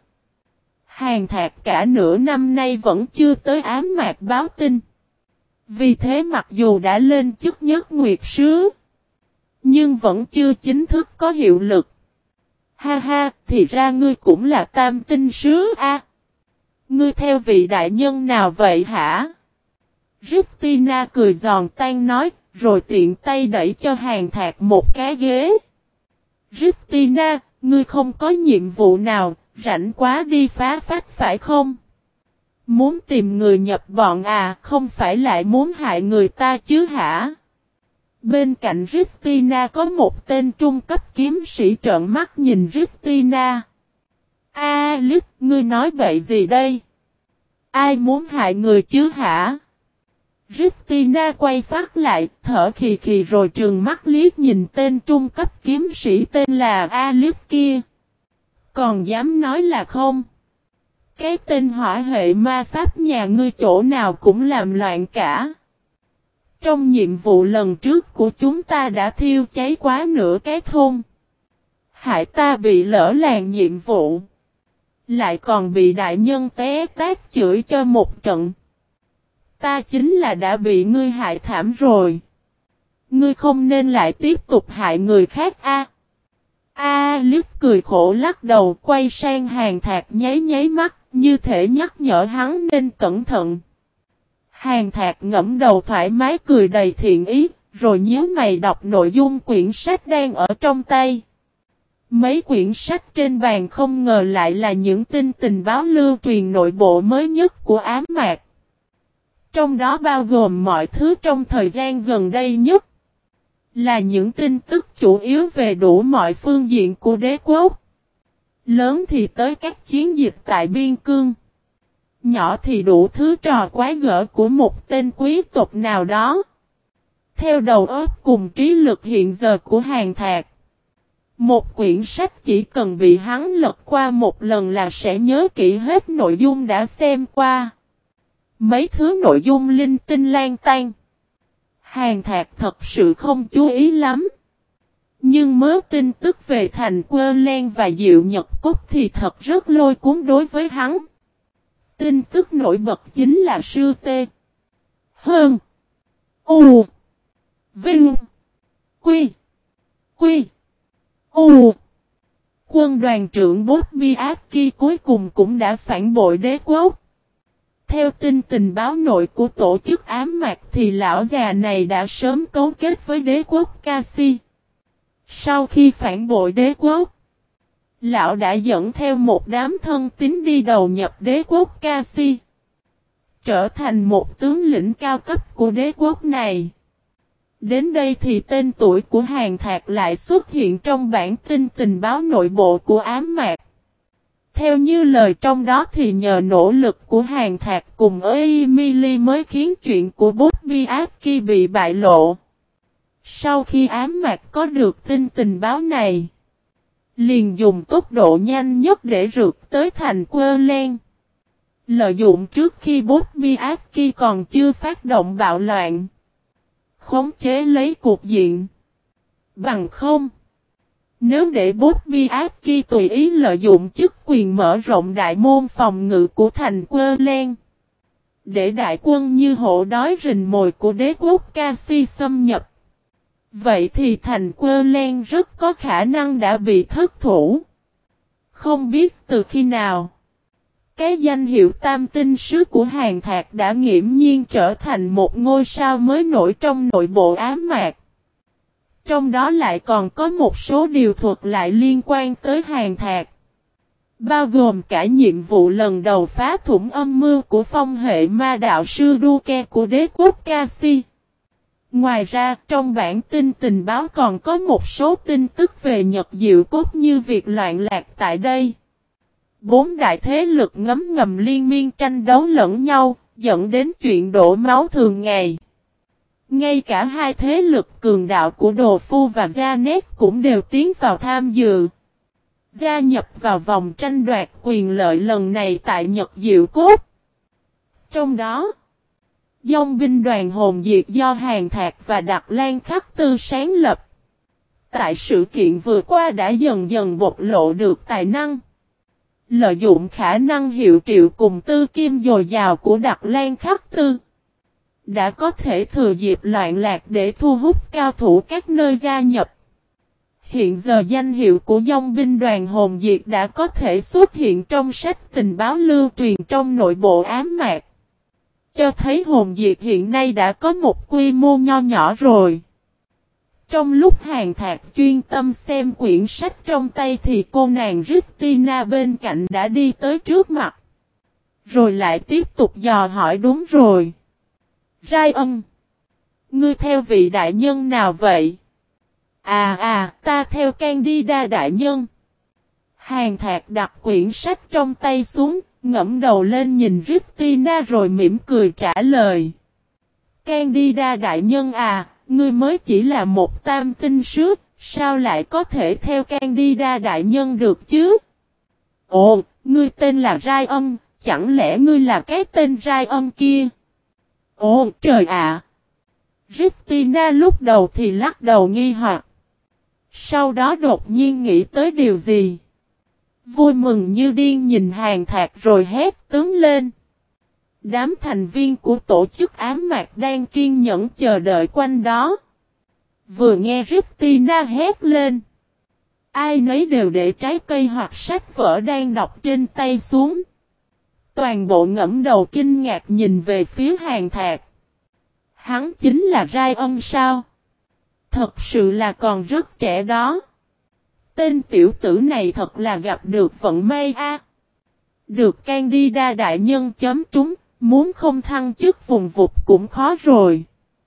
Speaker 1: Hàn Thạc cả nửa năm nay vẫn chưa tới ám mạc báo tin. Vì thế mặc dù đã lên chức nhất nguyệt sứ, nhưng vẫn chưa chính thức có hiệu lực. Ha ha, thì ra ngươi cũng là tam tinh sứ a. Ngươi theo vị đại nhân nào vậy hả? Christina cười giòn tan nói, rồi tiện tay đẩy cho Hàn Thạc một cái ghế. Christina, ngươi không có nhiệm vụ nào, rảnh quá đi phá phách phải không? Muốn tìm người nhập bọn à, không phải lại muốn hại người ta chứ hả? Bên cạnh Christina có một tên trung cấp kiếm sĩ trợn mắt nhìn Christina. Alice, ngươi nói bậy gì đây? Ai muốn hại người chứ hả? Christina quay phát lại, thở khì khì rồi trừng mắt liếc nhìn tên trung cấp kiếm sĩ tên là Alice kia. Còn dám nói là không? Cái tên hỏa hệ ma pháp nhà ngươi chỗ nào cũng làm loạn cả. Trong nhiệm vụ lần trước của chúng ta đã thiêu cháy quá nửa cái thôn. Hại ta bị lỡ làng nhiệm vụ. Lại còn bị đại nhân té tát chửi cho một trận. Ta chính là đã bị ngươi hại thảm rồi. Ngươi không nên lại tiếp tục hại người khác a. Alice cười khổ lắc đầu quay sang Hàn Thạc nháy nháy mắt, như thể nhắc nhở hắn nên cẩn thận. Hàn Thạc ngẫm đầu thoải mái cười đầy thiện ý, rồi nhíu mày đọc nội dung quyển sách đang ở trong tay. Mấy quyển sách trên bàn không ngờ lại là những tin tình báo lưu truyền nội bộ mới nhất của ám mạc. Trong đó bao gồm mọi thứ trong thời gian gần đây nhất. Là những tin tức chủ yếu về đủ mọi phương diện của đế quốc. Lớn thì tới các chiến dịch tại biên cương. Nhỏ thì đủ thứ trò quái gở của một tên quý tộc nào đó. Theo đầu óc cùng trí lực hiện giờ của Hàn Thạc. Một quyển sách chỉ cần bị hắn lật qua một lần là sẽ nhớ kỹ hết nội dung đã xem qua. Mấy thứ nội dung linh tinh lan tan. Hàn Thạc thật sự không chú ý lắm. Nhưng mớ tin tức về Thành Quơ Len và Diệu Nhật Cốt thì thật rất lôi cuốn đối với hắn. Tin tức nổi bật chính là sư Tê Hơn U Vinh Quy Quy U Quân đoàn trưởng Bobby Aki cuối cùng cũng đã phản bội đế quốc. Theo tin tình báo nội của tổ chức ám mạc thì lão già này đã sớm cấu kết với đế quốc Kasi. Sau khi phản bội đế quốc, lão đã dẫn theo một đám thân tín đi đầu nhập đế quốc Kasi, trở thành một tướng lĩnh cao cấp của đế quốc này. Đến đây thì tên tuổi của Hàn Thạc lại xuất hiện trong bản tin tình báo nội bộ của ám mạc. Theo như lời trong đó thì nhờ nỗ lực của Hàn Thạc cùng Emily mới khiến chuyện của Bobby Aki bị bại lộ. Sau khi ám mạc có được tin tình báo này, liền dùng tốc độ nhanh nhất để rượt tới thành Quơ Len. Lợi dụng trước khi Bobby Aki còn chưa phát động bạo loạn, khống chế lấy cục diện. Bằng không, nếu để Bobby Aki tùy ý lợi dụng chức quyền mở rộng đại môn phòng ngự của thành Quơ Len, để đại quân như hổ đói rình mồi của đế quốc Kasi xâm nhập, vậy thì thành Quơ Len rất có khả năng đã bị thất thủ. Không biết từ khi nào, cái danh hiệu tam tinh sứ của Hàn Thạc đã nghiễm nhiên trở thành một ngôi sao mới nổi trong nội bộ ám mạc. Trong đó lại còn có một số điều thuật lại liên quan tới Hàn Thạc, bao gồm cả nhiệm vụ lần đầu phá thủng âm mưu của phong hệ ma đạo sư Duke của đế quốc Kasi. Ngoài ra, trong bản tin tình báo còn có một số tin tức về Nhật Diệu Cốt như việc loạn lạc tại đây. 4 đại thế lực ngấm ngầm liên miên tranh đấu lẫn nhau, dẫn đến chuyện đổ máu thường ngày. Ngay cả hai thế lực cường đạo của Đồ Phu và Janet cũng đều tiến vào tham dự, gia nhập vào vòng tranh đoạt quyền lợi lần này tại Nhật Diệu Cốt. Trong đó, Dòng binh đoàn hồn diệt do Hàn Thạc và Đặc Lan Khắc Tư sáng lập. Tại sự kiện vừa qua đã dần dần bộc lộ được tài năng, lợi dụng khả năng hiệu triệu cùng tư kim dồi dào của Đặc Lan Khắc Tư, đã có thể thừa dịp loạn lạc để thu hút cao thủ các nơi gia nhập. Hiện giờ danh hiệu của Dòng binh đoàn hồn diệt đã có thể xuất hiện trong sách tình báo lưu truyền trong nội bộ ám mạc, cho thấy hồn diệt hiện nay đã có một quy mô nho nhỏ rồi. Trong lúc Hàn Thạc chuyên tâm xem quyển sách trong tay thì cô nàng Christina bên cạnh đã đi tới trước mặt. Rồi lại tiếp tục dò hỏi đúng rồi. Ryan, ngươi theo vị đại nhân nào vậy? Ta theo Candida đại nhân. Hàn Thạc đặt quyển sách trong tay xuống, ngẫm đầu lên nhìn Christina rồi mỉm cười trả lời. Candida đại nhân à, ngươi mới chỉ là một tam tinh sứ, sao lại có thể theo Candida đại nhân được chứ? Ồ, ngươi tên là Ryan, chẳng lẽ ngươi là cái tên Ryan kia? Ồ trời ạ! Christina lúc đầu thì lắc đầu nghi hoặc. Sau đó đột nhiên nghĩ tới điều gì? Vui mừng như điên nhìn Hàn Thạc rồi hét tướng lên. Đám thành viên của tổ chức ám mạc đang kiên nhẫn chờ đợi quanh đó. Vừa nghe Christina hét lên, ai nấy đều để trái cây hoặc sách vở đang đọc trên tay xuống. Toàn bộ ngẫm đầu kinh ngạc nhìn về phía Hàn Thạc. Hắn chính là Ryan sao? Thật sự là còn rất trẻ đó. Tên tiểu tử này thật là gặp được vận may a. Được Candida đại nhân chấm trúng, muốn không thăng chức vùng vụt cũng khó rồi.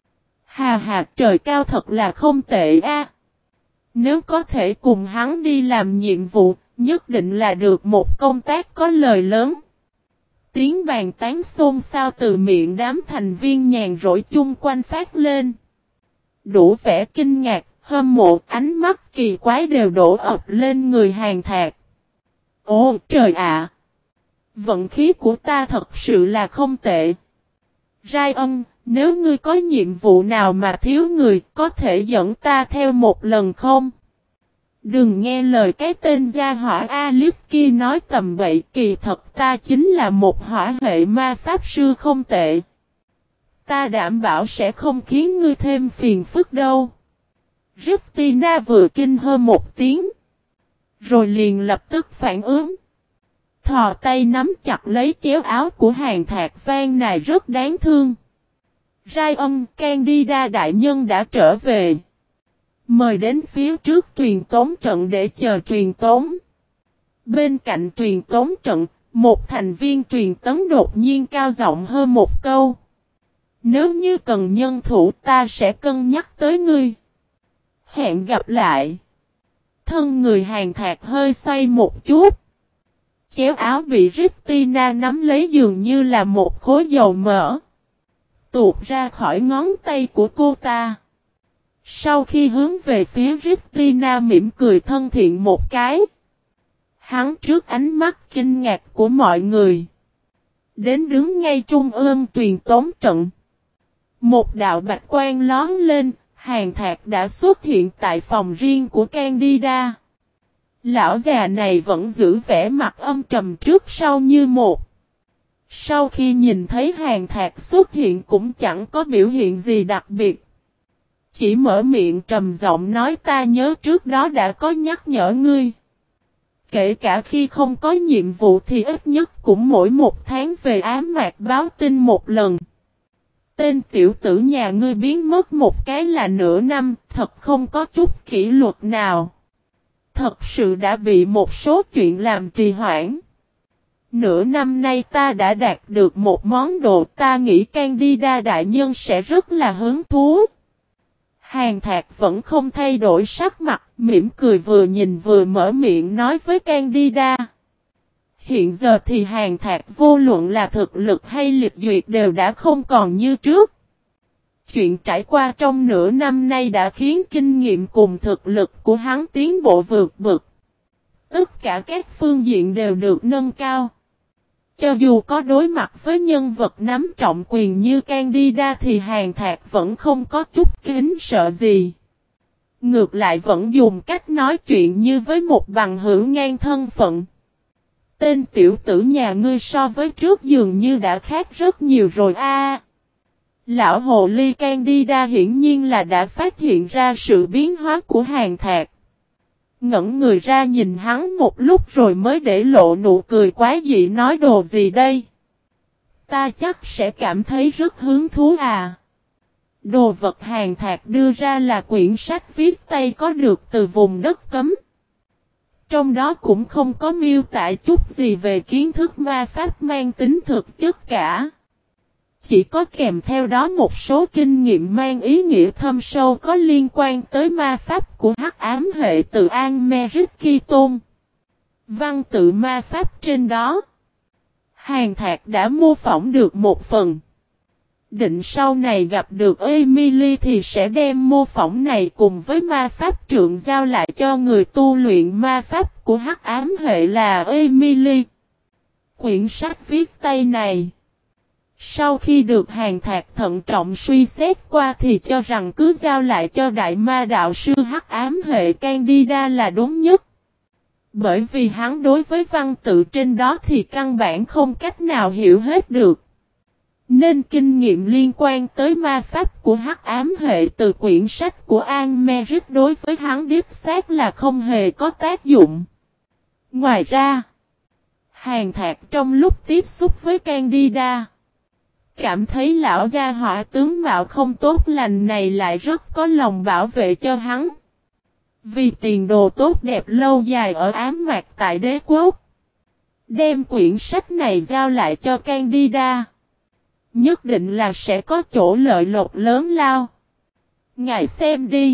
Speaker 1: Hà trời cao thật là không tệ a. Nếu có thể cùng hắn đi làm nhiệm vụ, nhất định là được một công tác có lời lớn. Tiếng bàn tán xôn xao từ miệng đám thành viên nhàn rỗi chung quanh phát lên. Đủ vẻ kinh ngạc, hâm mộ, ánh mắt kỳ quái đều đổ ập lên người Hàn Thạc. Ồ trời ạ! Vận khí của ta thật sự là không tệ. Ryan, nếu ngươi có nhiệm vụ nào mà thiếu người, có thể dẫn ta theo một lần không? Đừng nghe lời cái tên gia hỏa Alip kia nói tầm bậy, kỳ thật ta chính là một hỏa hệ ma pháp sư không tệ. Ta đảm bảo sẽ không khiến ngươi thêm phiền phức đâu. Christina vừa kinh hơ một tiếng. Rồi liền lập tức phản ứng. Thò tay nắm chặt lấy chéo áo của Hàn Thạc Van này rất đáng thương. Ryan, Candida đại nhân đã trở về. Mời đến phía trước truyền tống trận để chờ truyền tống. Bên cạnh truyền tống trận, một thành viên truyền tống đột nhiên cao giọng hơn một câu. Nếu như cần nhân thủ ta sẽ cân nhắc tới ngươi. Hẹn gặp lại. Thân người Hàn Thạc hơi xoay một chút. Chéo áo bị Christina nắm lấy dường như là một khối dầu mỡ. Tuột ra khỏi ngón tay của cô ta. Sau khi hướng về phía Christina mỉm cười thân thiện một cái. Hắn trước ánh mắt kinh ngạc của mọi người. Đến đứng ngay trung ương truyền tống trận. Một đạo bạch quang lón lên, Hàn Thạc đã xuất hiện tại phòng riêng của Candida. Lão già này vẫn giữ vẻ mặt âm trầm trước sau như một. Sau khi nhìn thấy Hàn Thạc xuất hiện cũng chẳng có biểu hiện gì đặc biệt. Chỉ mở miệng trầm giọng nói ta nhớ trước đó đã có nhắc nhở ngươi. Kể cả khi không có nhiệm vụ thì ít nhất cũng mỗi một tháng về ám mạc báo tin một lần. Tên tiểu tử nhà ngươi biến mất một cái là nửa năm, thật không có chút kỷ luật nào. Thật sự đã bị một số chuyện làm trì hoãn. Nửa năm nay ta đã đạt được một món đồ ta nghĩ Candida đại nhân sẽ rất là hứng thú. Hàn Thạc vẫn không thay đổi sắc mặt, mỉm cười vừa nhìn vừa mở miệng nói với Candida. Hiện giờ thì Hàn Thạc vô luận là thực lực hay liệt duyệt đều đã không còn như trước. Chuyện trải qua trong nửa năm nay đã khiến kinh nghiệm cùng thực lực của hắn tiến bộ vượt bậc. Tất cả các phương diện đều được nâng cao. Cho dù có đối mặt với nhân vật nắm trọng quyền như Candida thì Hàn Thạc vẫn không có chút kính sợ gì. Ngược lại vẫn dùng cách nói chuyện như với một bằng hữu ngang thân phận. Tên tiểu tử nhà ngươi so với trước dường như đã khác rất nhiều rồi a. Lão hồ ly Candida hiển nhiên là đã phát hiện ra sự biến hóa của Hàn Thạc. Ngẩn người ra nhìn hắn một lúc rồi mới để lộ nụ cười quái dị nói đồ gì đây. Ta chắc sẽ cảm thấy rất hứng thú à. Đồ vật Hàn Thạc đưa ra là quyển sách viết tay có được từ vùng đất cấm. Trong đó cũng không có miêu tả chút gì về kiến thức ma pháp mang tính thực chất cả. Chỉ có kèm theo đó một số kinh nghiệm mang ý nghĩa thâm sâu có liên quan tới ma pháp của hắc ám hệ từ An-Meric Ki-tôn. Văn tự ma pháp trên đó, Hàn Thạc đã mô phỏng được một phần. Định sau này gặp được Emily thì sẽ đem mô phỏng này cùng với ma pháp trượng giao lại cho người tu luyện ma pháp của hắc ám hệ là Emily. Quyển sách viết tay này, sau khi được Hàn Thạc thận trọng suy xét qua thì cho rằng cứ giao lại cho đại ma đạo sư hắc ám hệ Candida là đúng nhất. Bởi vì hắn đối với văn tự trên đó thì căn bản không cách nào hiểu hết được. Nên kinh nghiệm liên quan tới ma pháp của hắc ám hệ từ quyển sách của An-Meric đối với hắn đích xác là không hề có tác dụng. Ngoài ra, Hàn Thạc trong lúc tiếp xúc với Candida, cảm thấy lão gia hỏa tướng mạo không tốt lành này lại rất có lòng bảo vệ cho hắn. Vì tiền đồ tốt đẹp lâu dài ở ám mạc tại đế quốc, đem quyển sách này giao lại cho Candida, nhất định là sẽ có chỗ lợi lộc lớn lao. Ngài xem đi.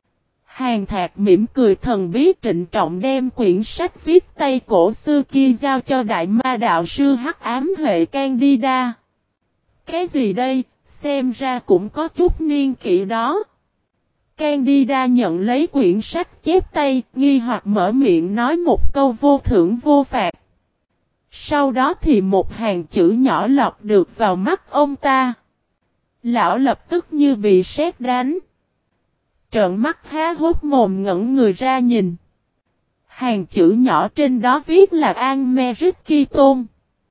Speaker 1: Hàn Thạc mỉm cười thần bí trịnh trọng đem quyển sách viết tay cổ xưa kia giao cho đại ma đạo sư hắc ám hệ Candida. Cái gì đây, xem ra cũng có chút niên kỷ đó. Candida nhận lấy quyển sách chép tay, nghi hoặc mở miệng nói một câu vô thưởng vô phạt. Sau đó thì một hàng chữ nhỏ lọt được vào mắt ông ta. Lão lập tức như bị sét đánh. Trợn mắt há hốc mồm ngẩn người ra nhìn. Hàng chữ nhỏ trên đó viết là An-me-rít Ki-tôn.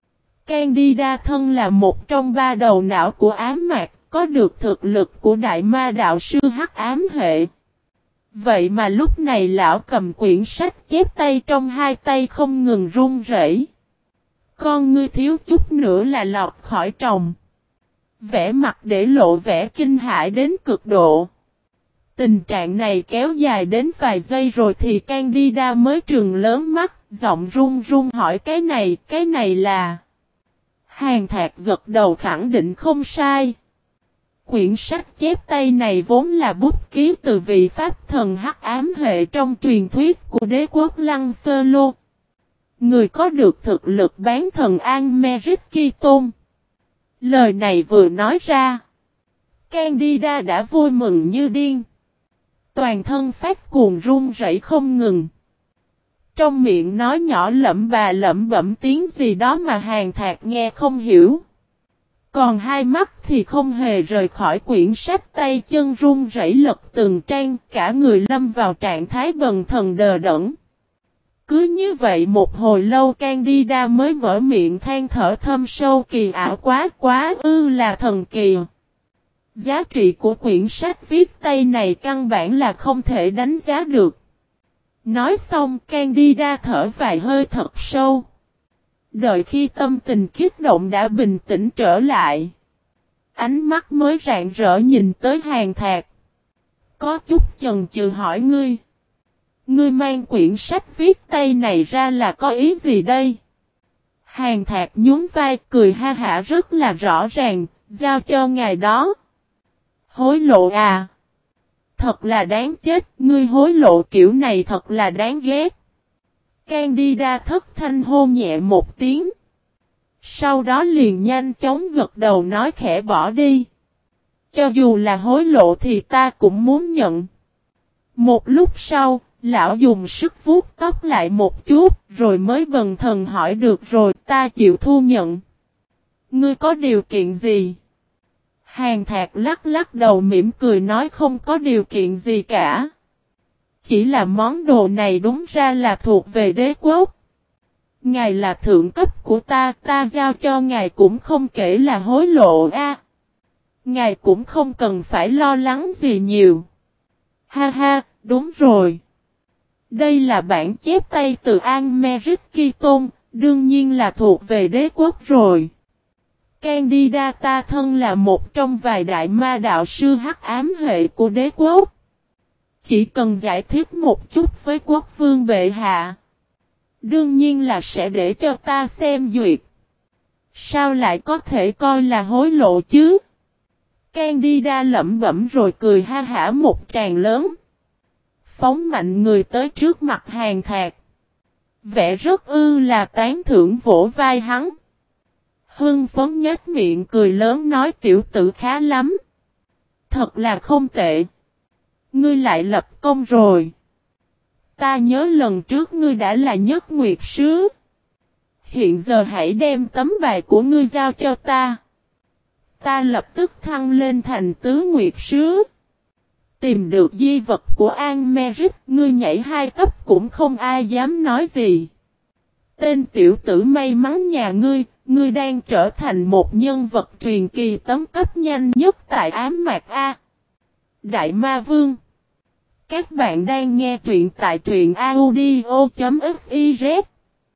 Speaker 1: Candida thân là một trong ba đầu não của ám mạc, có được thực lực của đại ma đạo sư hắc ám hệ. Vậy mà lúc này lão cầm quyển sách chép tay trong hai tay không ngừng run rẩy. Con ngươi thiếu chút nữa là lọt khỏi tròng. Vẻ mặt để lộ vẻ kinh hãi đến cực độ. Tình trạng này kéo dài đến vài giây rồi thì Candida mới trừng lớn mắt, giọng run run hỏi cái này là... Hàn Thạc gật đầu khẳng định không sai. Quyển sách chép tay này vốn là bút ký từ vị pháp thần hắc ám hệ trong truyền thuyết của đế quốc Lăng Sơ Lô. Người có được thực lực bán thần An-me-rít Ki-tôn. Lời này vừa nói ra, Candida đã vui mừng như điên. Toàn thân phát cuồng run rẩy không ngừng. Trong miệng nói nhỏ lẩm bẩm tiếng gì đó mà Hàn Thạc nghe không hiểu. Còn hai mắt thì không hề rời khỏi quyển sách, tay chân run rẩy lật từng trang, cả người lâm vào trạng thái bần thần đờ đẫn. Cứ như vậy một hồi lâu Candida mới mở miệng than thở thâm sâu kỳ ảo quá ư là thần kỳ. Giá trị của quyển sách viết tay này căn bản là không thể đánh giá được. Nói xong Candida thở vài hơi thật sâu. Đợi khi tâm tình kích động đã bình tĩnh trở lại, ánh mắt mới rạng rỡ nhìn tới Hàn Thạc. Có chút chần chừ hỏi ngươi. Ngươi mang quyển sách viết tay này ra là có ý gì đây? Hàn Thạc nhún vai cười ha hả rất là rõ ràng, giao cho ngài đó. Hối lộ à? Thật là đáng chết, ngươi hối lộ kiểu này thật là đáng ghét. Candida thất thanh hô nhẹ một tiếng. Sau đó liền nhanh chóng gật đầu nói khẽ bỏ đi. Cho dù là hối lộ thì ta cũng muốn nhận. Một lúc sau, lão dùng sức vuốt tóc lại một chút, rồi mới bần thần hỏi được rồi, ta chịu thu nhận. Ngươi có điều kiện gì? Hàn Thạc lắc đầu mỉm cười nói không có điều kiện gì cả. Chỉ là món đồ này đúng ra là thuộc về đế quốc. Ngài là thượng cấp của ta giao cho ngài cũng không kể là hối lộ a. Ngài cũng không cần phải lo lắng gì nhiều. Ha ha, đúng rồi. Đây là bản chép tay từ An-me-rít Ki-tôn, đương nhiên là thuộc về đế quốc rồi. Candida ta thân là một trong vài đại ma đạo sư hắc ám hệ của đế quốc. Chỉ cần giải thích một chút với quốc vương bệ hạ. Đương nhiên là sẽ để cho ta xem duyệt. Sao lại có thể coi là hối lộ chứ? Candida lẩm bẩm rồi cười ha hả một tràng lớn. Phóng mạnh người tới trước mặt Hàn Thạc. Vẻ rất là tán thưởng vỗ vai hắn. Hưng phấn nhếch miệng cười lớn nói tiểu tử khá lắm. Thật là không tệ. Ngươi lại lập công rồi. Ta nhớ lần trước ngươi đã là nhất nguyệt sứ. Hiện giờ hãy đem tấm bài của ngươi giao cho ta. Ta lập tức thăng lên thành tứ nguyệt sứ. Tìm được di vật của An-me-rít, ngươi nhảy 2 cấp cũng không ai dám nói gì. Tên tiểu tử may mắn nhà ngươi đang trở thành một nhân vật truyền kỳ tấm cấp nhanh nhất tại ám mạc A. Đại Ma Vương. Các bạn đang nghe truyện tại truyện audio.fiz.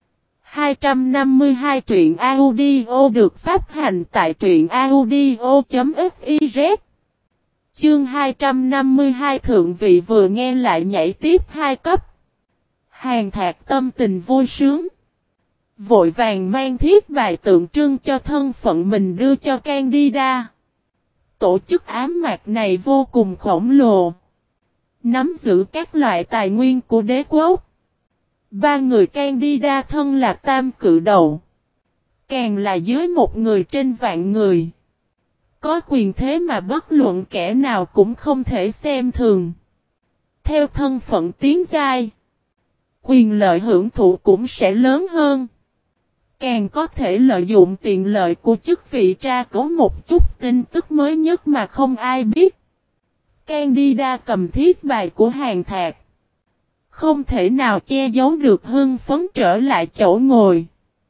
Speaker 1: 252 truyện audio được phát hành tại truyện audio.fiz. Chương 252 thượng vị vừa nghe lại nhảy tiếp 2 cấp. Hàn Thạc tâm tình vui sướng. Vội vàng mang thiết bài tượng trưng cho thân phận mình đưa cho Candida. Tổ chức ám mạc này vô cùng khổng lồ. Nắm giữ các loại tài nguyên của đế quốc. 3 người Candida thân là tam cự đầu. Càng là dưới một người trên vạn người. Có quyền thế mà bất luận kẻ nào cũng không thể xem thường. Theo thân phận tiến giai, quyền lợi hưởng thụ cũng sẽ lớn hơn. Càng có thể lợi dụng tiện lợi của chức vị tra cứu một chút tin tức mới nhất mà không ai biết. Candida cầm thiết bài của Hàn Thạc. Không thể nào che giấu được hưng phấn trở lại chỗ ngồi.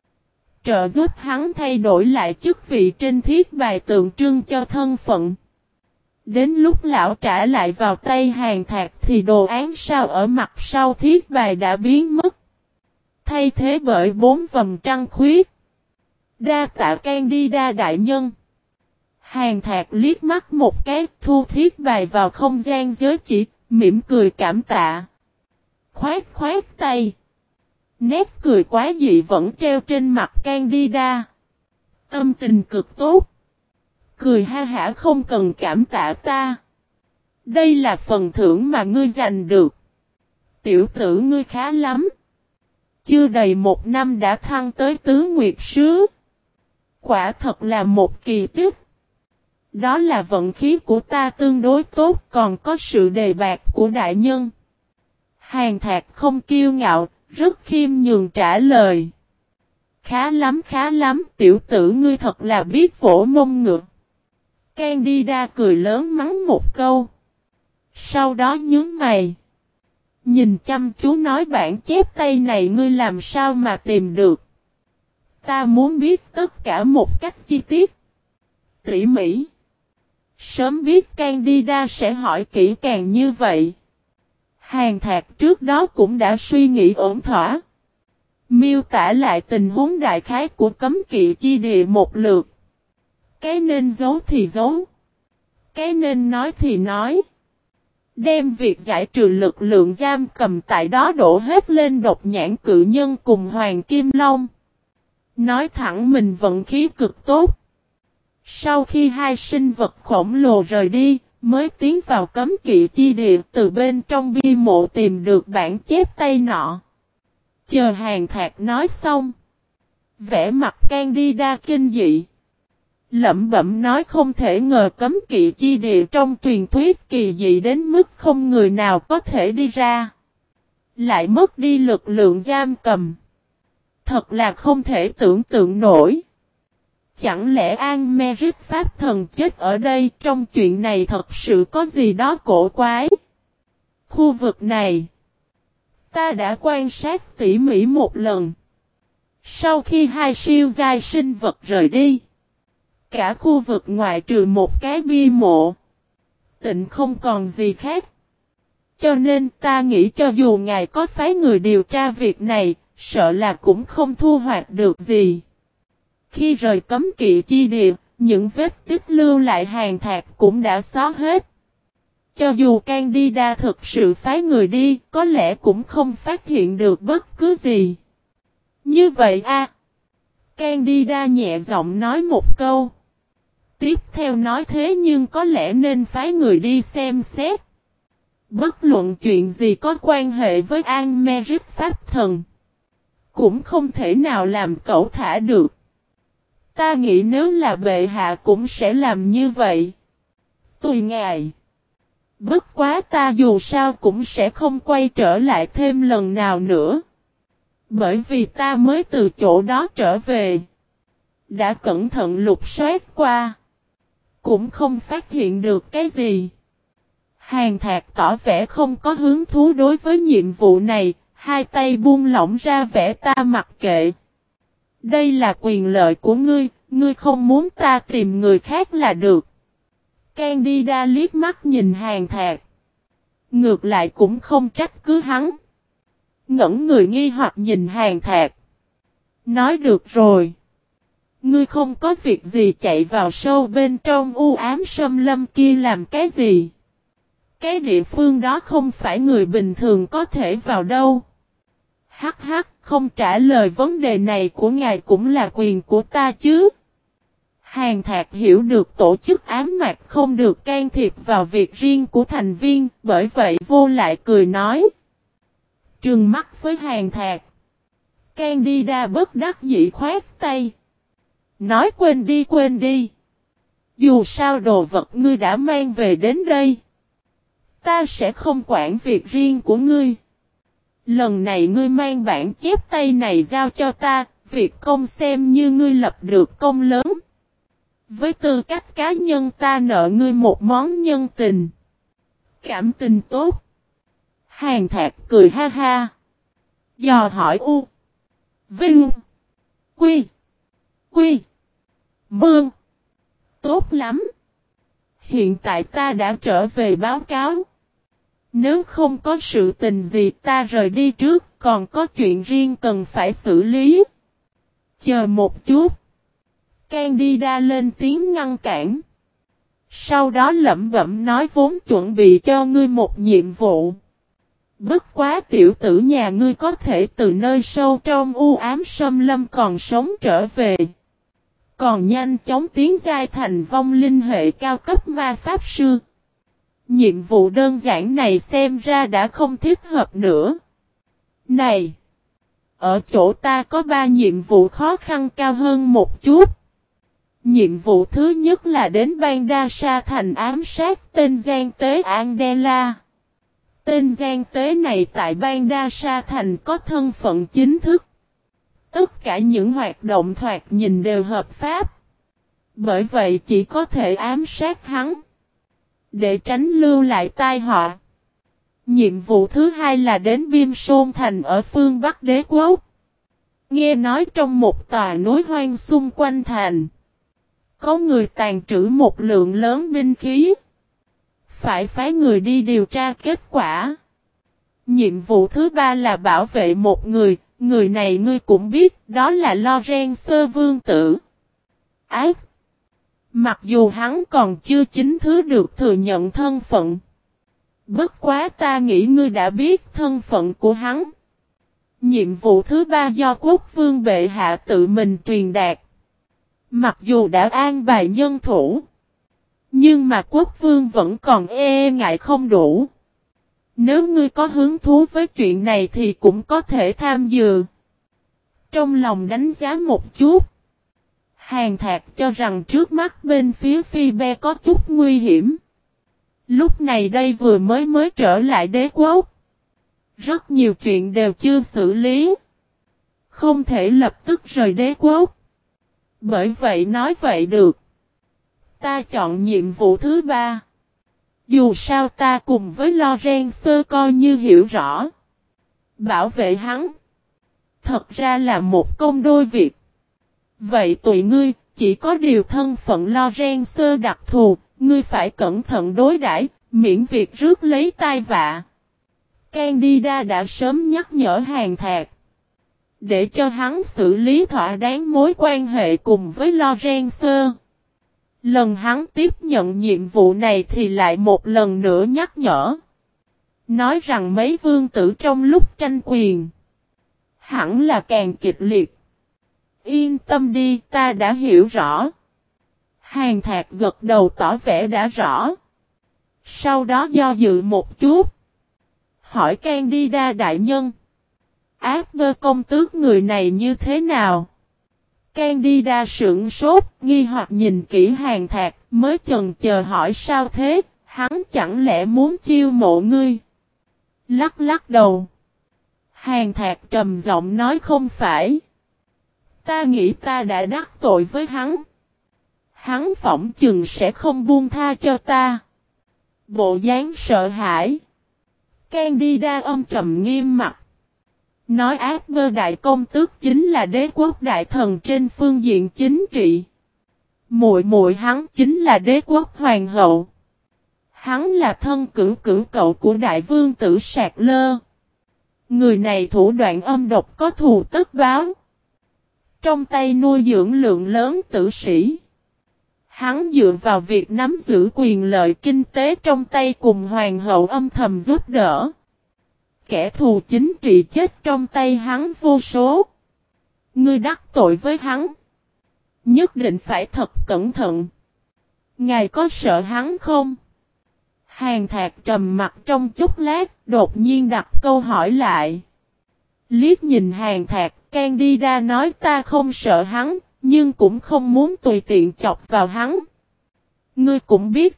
Speaker 1: Trợ giúp hắn thay đổi lại chức vị trên thiết bài tượng trưng cho thân phận. Đến lúc lão trả lại vào tay Hàn Thạc thì đồ án sao ở mặt sau thiết bài đã biến mất. Thay thế bởi 4 vầng trăng khuyết. Đa tạ Candida đại nhân. Hàn Thạc liếc mắt một cái thu thiết bài vào không gian giới chỉ, mỉm cười cảm tạ. Khoát khoát tay. Nét cười quá dị vẫn treo trên mặt Candida. Tâm tình cực tốt. Cười ha hả không cần cảm tạ ta. Đây là phần thưởng mà ngươi giành được. Tiểu tử ngươi khá lắm. Chưa đầy 1 năm đã thăng tới tứ nguyệt sứ. Quả thật là một kỳ tích. Đó là vận khí của ta tương đối tốt, còn có sự đề bạt của đại nhân. Hàn Thạc không kiêu ngạo, rất khiêm nhường trả lời. Khá lắm, tiểu tử ngươi thật là biết vỗ mông ngựa. Candida cười lớn mắng một câu. Sau đó nhướng mày. Nhìn chăm chú nói bản chép tay này ngươi làm sao mà tìm được. Ta muốn biết tất cả một cách chi tiết. Tỉ mỉ. Sớm biết Candida sẽ hỏi kỹ càng như vậy. Hàn Thạc trước đó cũng đã suy nghĩ ổn thỏa. Miêu tả lại tình huống đại khái của cấm kỵ chi địa một lượt. Cái nên giấu thì giấu. Cái nên nói thì nói. Đem việc giải trừ lực lượng giam cầm tại đó đổ hết lên Độc Nhãn Cự Nhân cùng Hoàng Kim Long. Nói thẳng mình vận khí cực tốt. Sau khi hai sinh vật khổng lồ rời đi, mới tiến vào cấm kỵ chi địa, từ bên trong bia mộ tìm được bản chép tay nọ. Chờ Hàn Thạc nói xong. Vẻ mặt Candida kinh dị. Lẩm bẩm nói không thể ngờ cấm kỵ chi địa trong truyền thuyết kỳ dị đến mức không người nào có thể đi ra. Lại mất đi lực lượng giam cầm. Thật là không thể tưởng tượng nổi. Chẳng lẽ An-me-rit Pháp Thần chết ở đây, trong chuyện này thật sự có gì đó cổ quái. Khu vực này, ta đã quan sát tỉ mỉ một lần. Sau khi hai siêu giai sinh vật rời đi, cả khu vực ngoại trừ một cái bia mộ, tịnh không còn gì khác. Cho nên ta nghĩ cho dù ngài có phái người điều tra việc này, sợ là cũng không thu hoạch được gì. Khi rời cấm kỵ chi địa, những vết tích lưu lại Hàn Thạc cũng đã xóa hết. Cho dù Candida thực sự phái người đi, có lẽ cũng không phát hiện được bất cứ gì. Như vậy a. Candida nhẹ giọng nói một câu. Tiếp theo nói thế nhưng có lẽ nên phái người đi xem xét. Bất luận chuyện gì có quan hệ với An-me-rit Pháp Thần, cũng không thể nào làm cẩu thả được. Ta nghĩ nếu là bệ hạ cũng sẽ làm như vậy. Tùy ngài. Bất quá ta dù sao cũng sẽ không quay trở lại thêm lần nào nữa. Bởi vì ta mới từ chỗ đó trở về. Đã cẩn thận lục soát qua. Cũng không phát hiện được cái gì. Hàn Thạc tỏ vẻ không có hứng thú đối với nhiệm vụ này. Hai tay buông lỏng ra vẻ ta mặc kệ. Đây là quyền lợi của ngươi. Ngươi không muốn ta tìm người khác là được. Candida liếc mắt nhìn Hàn Thạc. Ngược lại cũng không trách cứ hắn. Ngẩn người nghi hoặc nhìn Hàn Thạc. Nói được rồi. Ngươi không có việc gì chạy vào sâu bên trong u ám xâm lâm kia làm cái gì. Cái địa phương đó không phải người bình thường có thể vào đâu. Hắc hắc, không trả lời vấn đề này của ngài cũng là quyền của ta chứ. Hàn Thạc hiểu được tổ chức ám mạc không được can thiệp vào việc riêng của thành viên, bởi vậy vô lại cười nói. Trừng mắt với Hàn Thạc. Candida bất đắc dĩ khoát tay. Nói quên đi. Dù sao đồ vật ngươi đã mang về đến đây. Ta sẽ không quản việc riêng của ngươi. Lần này ngươi mang bản chép tay này giao cho ta, việc công xem như ngươi lập được công lớn. Với tư cách cá nhân ta nợ ngươi một món nhân tình. Cảm tình tốt. Hàn Thạc cười ha ha. Dò hỏi U. Vinh. Quy. Quy. Mương. Tốt lắm. Hiện tại ta đã trở về báo cáo. Nếu không có sự tình gì ta rời đi trước, còn có chuyện riêng cần phải xử lý. Chờ một chút. Candida lên tiếng ngăn cản. Sau đó lẩm bẩm nói vốn chuẩn bị cho ngươi một nhiệm vụ. Bất quá tiểu tử nhà ngươi có thể từ nơi sâu trong u ám xâm lâm còn sống trở về. Còn nhanh chóng tiến giai thành vong linh hệ cao cấp ma pháp sư. Nhiệm vụ đơn giản này xem ra đã không thích hợp nữa. Này! Ở chỗ ta có 3 nhiệm vụ khó khăn cao hơn một chút. Nhiệm vụ thứ nhất là đến Bandasha thành ám sát tên gian tế Andela. Tên gian tế này tại Bandasha thành có thân phận chính thức. Tất cả những hoạt động thoạt nhìn đều hợp pháp. Bởi vậy chỉ có thể ám sát hắn. Để tránh lưu lại tai họa. Nhiệm vụ thứ hai là đến Biêm Sôn thành ở phương Bắc Đế quốc. Nghe nói trong một tòa núi hoang xung quanh thành. Có người tàn trữ một lượng lớn binh khí. Phải phái người đi điều tra kết quả. Nhiệm vụ thứ ba là bảo vệ một người. Người này ngươi cũng biết, đó là Lorenzo Vương Tử. Ác! Mặc dù hắn còn chưa chính thức được thừa nhận thân phận. Bất quá ta nghĩ ngươi đã biết thân phận của hắn. Nhiệm vụ thứ ba do quốc vương bệ hạ tự mình truyền đạt. Mặc dù đã an bài nhân thủ. Nhưng mà quốc vương vẫn còn ngại không đủ. Nếu ngươi có hứng thú với chuyện này thì cũng có thể tham dự. Trong lòng đánh giá một chút. Hàn Thạc cho rằng trước mắt bên phía Phi Be có chút nguy hiểm. Lúc này đây vừa mới trở lại đế quốc. Rất nhiều chuyện đều chưa xử lý. Không thể lập tức rời đế quốc. Bởi vậy nói vậy được. Ta chọn nhiệm vụ thứ ba. Dù sao ta cùng với Lorenzo coi như hiểu rõ. Bảo vệ hắn. Thật ra là một công đôi việc. Vậy tụi ngươi, chỉ có điều thân phận Lorenzo đặc thù, ngươi phải cẩn thận đối đãi, miễn việc rước lấy tai vạ. Candida đã sớm nhắc nhở Hàn Thạc. Để cho hắn xử lý thỏa đáng mối quan hệ cùng với Lorenzo. Lần hắn tiếp nhận nhiệm vụ này thì lại một lần nữa nhắc nhở. Nói rằng mấy vương tử trong lúc tranh quyền. Hẳn là càng kịch liệt. Yên tâm đi, ta đã hiểu rõ. Hàn Thạc gật đầu tỏ vẻ đã rõ. Sau đó do dự một chút. Hỏi Candida đại nhân. Ác-bơ công tước người này như thế nào? Candida sững sốt, nghi hoặc nhìn kỹ Hàn Thạc, mới chần chờ hỏi sao thế, hắn chẳng lẽ muốn chiêu mộ ngươi? Lắc lắc đầu. Hàn Thạc trầm giọng nói không phải. Ta nghĩ ta đã đắc tội với hắn. Hắn phỏng chừng sẽ không buông tha cho ta. Bộ dáng sợ hãi. Candida âm trầm nghiêm mặt. Nói Ác-bơ đại công tước chính là đế quốc đại thần trên phương diện chính trị. Muội muội hắn chính là đế quốc hoàng hậu. Hắn là thân cửu cậu của đại vương tử Sạc Lơ. Người này thủ đoạn âm độc có thù tất báo. Trong tay nuôi dưỡng lượng lớn tử sĩ. Hắn dựa vào việc nắm giữ quyền lợi kinh tế trong tay cùng hoàng hậu âm thầm giúp đỡ. Kẻ thù chính trị chết trong tay hắn vô số. Ngươi đắc tội với hắn. Nhất định phải thật cẩn thận. Ngài có sợ hắn không? Hàn Thạc trầm mặt trong chốc lát, đột nhiên đặt câu hỏi lại. Liếc nhìn Hàn Thạc, Candida nói ta không sợ hắn, nhưng cũng không muốn tùy tiện chọc vào hắn. Ngươi cũng biết.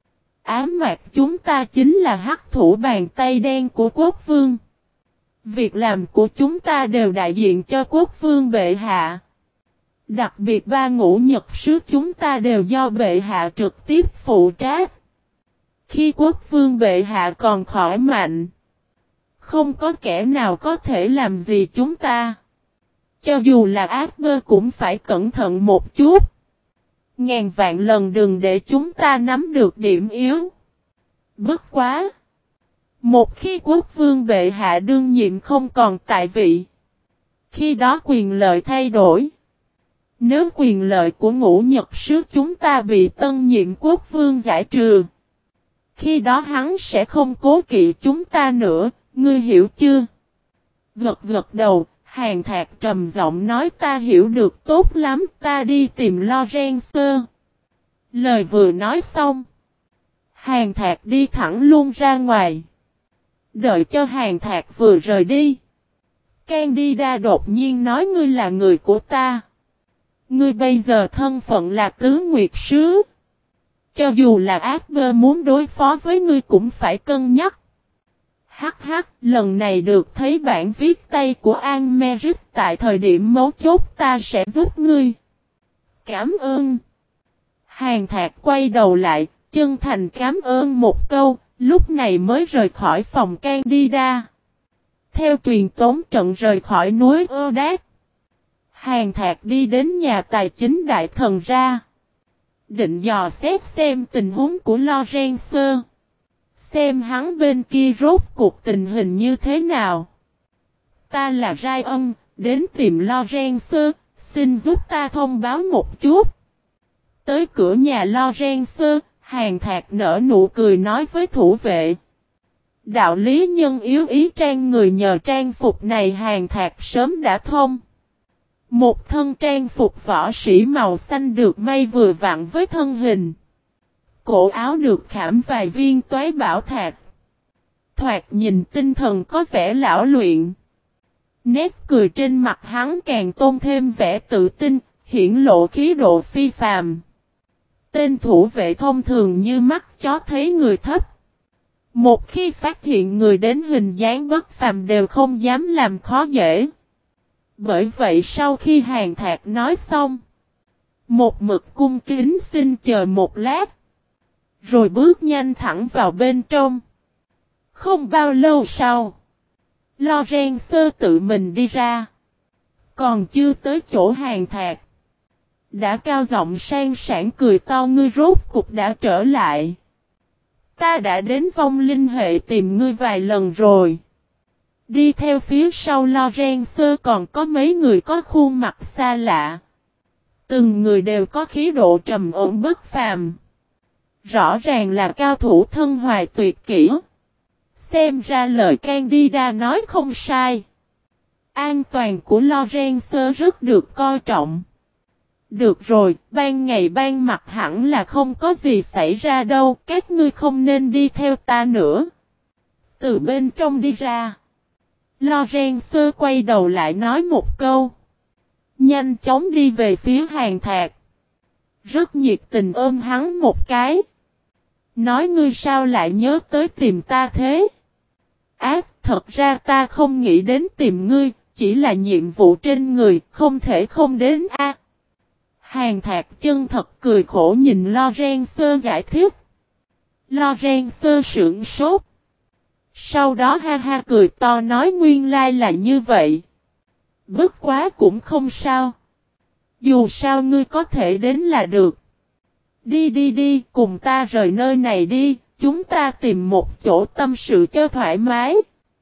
Speaker 1: Ám mạc chúng ta chính là hắc thủ bàn tay đen của quốc vương. Việc làm của chúng ta đều đại diện cho quốc vương bệ hạ. Đặc biệt 3 ngũ nhật sứ chúng ta đều do bệ hạ trực tiếp phụ trách. Khi quốc vương bệ hạ còn khỏi mạnh, Không có kẻ nào có thể làm gì chúng ta. Cho dù là ác bơ cũng phải cẩn thận một chút. Ngàn vạn lần đừng để chúng ta nắm được điểm yếu. Bất quá. Một khi quốc vương bệ hạ đương nhiệm không còn tại vị. Khi đó quyền lợi thay đổi. Nếu quyền lợi của Ngũ Nhật Sứ chúng ta bị tân nhiệm quốc vương giải trừ. Khi đó hắn sẽ không cố kỵ chúng ta nữa, ngươi hiểu chưa? Gật gật đầu, Hàn Thạc trầm giọng nói ta hiểu được tốt lắm, ta đi tìm Lorenzo. Lời vừa nói xong. Hàn Thạc đi thẳng luôn ra ngoài. Đợi cho Hàn Thạc vừa rời đi. Candida đột nhiên nói ngươi là người của ta. Ngươi bây giờ thân phận là tứ nguyệt sứ. Cho dù là ác bơ muốn đối phó với ngươi cũng phải cân nhắc. Hắc hắc, lần này được thấy bản viết tay của An Merit tại thời điểm mấu chốt ta sẽ giúp ngươi. Cảm ơn. Hàn Thạc quay đầu lại, chân thành cảm ơn một câu, lúc này mới rời khỏi phòng Candida. Theo truyền tống trận rời khỏi núi Ơ Đát. Hàn Thạc đi đến nhà tài chính đại thần ra. Định dò xét xem tình huống của Lorenzo. Xem hắn bên kia rốt cuộc tình hình như thế nào. Ta là Ryan, đến tìm Lorenzo, xin giúp ta thông báo một chút. Tới cửa nhà Lorenzo, Hàn Thạc nở nụ cười nói với thủ vệ. Đạo lý nhân yếu ý trang người nhờ trang phục này Hàn Thạc sớm đã thông. Một thân trang phục võ sĩ màu xanh được may vừa vặn với thân hình. Cổ áo được khảm vài viên toái bảo thạch. Thoạt nhìn tinh thần có vẻ lão luyện. Nét cười trên mặt hắn càng tôn thêm vẻ tự tin, hiển lộ khí độ phi phàm. Tên thủ vệ thông thường như mắt chó thấy người thấp. Một khi phát hiện người đến hình dáng bất phàm đều không dám làm khó dễ. Bởi vậy sau khi Hàn Thạc nói xong, một mực cung kính xin chờ một lát, rồi bước nhanh thẳng vào bên trong. Không bao lâu sau, Lorenzo tự mình đi ra. Còn chưa tới chỗ Hàn Thạc, đã cao giọng sang sảng cười to ngươi rốt cục đã trở lại. Ta đã đến vong linh hệ tìm ngươi vài lần rồi. Đi theo phía sau Lorenzo còn có mấy người có khuôn mặt xa lạ. Từng người đều có khí độ trầm ổn bất phàm. Rõ ràng là cao thủ thân hoài tuyệt kỹ. Xem ra lời Candida nói không sai. An toàn của Lorenzo rất được coi trọng. Được rồi, ban ngày ban mặt hẳn là không có gì xảy ra đâu, các ngươi không nên đi theo ta nữa. Từ bên trong đi ra. Lorenzo quay đầu lại nói một câu. Nhanh chóng đi về phía Hàn Thạc. Rất nhiệt tình ôm hắn một cái. Nói ngươi sao lại nhớ tới tìm ta thế? Thật ra ta không nghĩ đến tìm ngươi, chỉ là nhiệm vụ trên người, không thể không đến a. Hàn Thạc chân thật cười khổ nhìn Lorenzo giải thích. Lorenzo sững sốt. Sau đó ha ha cười to nói nguyên lai là như vậy. Bất quá cũng không sao. Dù sao ngươi có thể đến là được. Đi đi đi, cùng ta rời nơi này đi, chúng ta tìm một chỗ tâm sự cho thoải mái.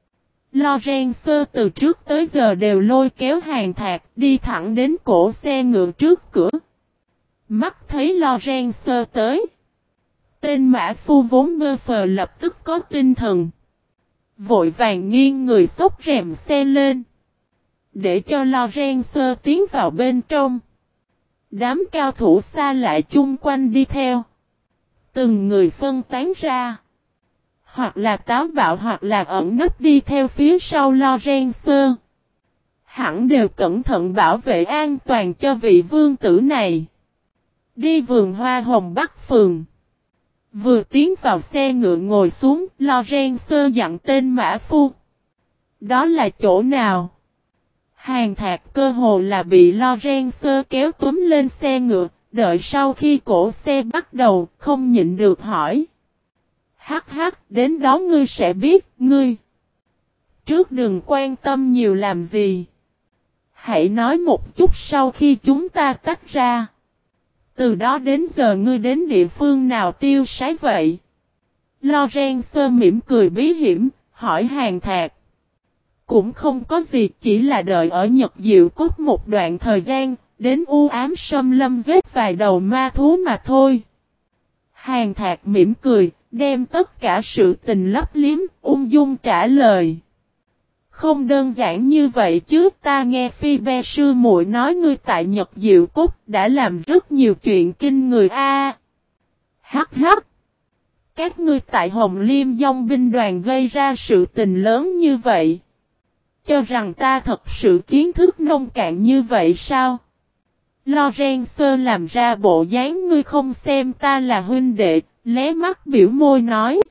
Speaker 1: Lorenzo từ trước tới giờ đều lôi kéo Hàn Thạc đi thẳng đến cổ xe ngựa trước cửa. Mắt thấy Lorenzo tới. Tên mã phu vốn bơ phờ lập tức có tinh thần. Vội vàng nghiêng người xốc rèm xe lên. Để cho Lorenzo tiến vào bên trong. Đám cao thủ xa lạ chung quanh đi theo. Từng người phân tán ra. Hoặc là táo bạo hoặc là ẩn nấp đi theo phía sau Lorenzo. Hẳn đều cẩn thận bảo vệ an toàn cho vị vương tử này. Đi vườn hoa hồng Bắc Phường. Vừa tiến vào xe ngựa ngồi xuống, Lorenzo dặn tên mã phu. Đó là chỗ nào? Hàn Thạc cơ hồ là bị Lorenzo kéo túm lên xe ngựa, đợi sau khi cổ xe bắt đầu, không nhịn được hỏi. Hắc hắc, đến đó ngươi sẽ biết, ngươi. trước đừng quan tâm nhiều làm gì. Hãy nói một chút sau khi chúng ta tách ra. Từ đó đến giờ ngươi đến địa phương nào tiêu sái vậy? Lorenzo mỉm cười bí hiểm, hỏi Hàn Thạc. Cũng không có gì, chỉ là đợi ở Nhật Diệu Cốt một đoạn thời gian, đến u ám xâm lâm giết vài đầu ma thú mà thôi. Hàn Thạc mỉm cười, đem tất cả sự tình lấp liếm, ung dung trả lời. Không đơn giản như vậy chứ, ta nghe Phi Be sư muội nói ngươi tại Nhật Diệu Cốt đã làm rất nhiều chuyện kinh người a. Hắc hắc. Các ngươi tại Hồng Liêm Dòng binh đoàn gây ra sự tình lớn như vậy. Cho rằng ta thật sự kiến thức nông cạn như vậy sao? Lorenzo làm ra bộ dáng ngươi không xem ta là huynh đệ, lé mắt biểu môi nói.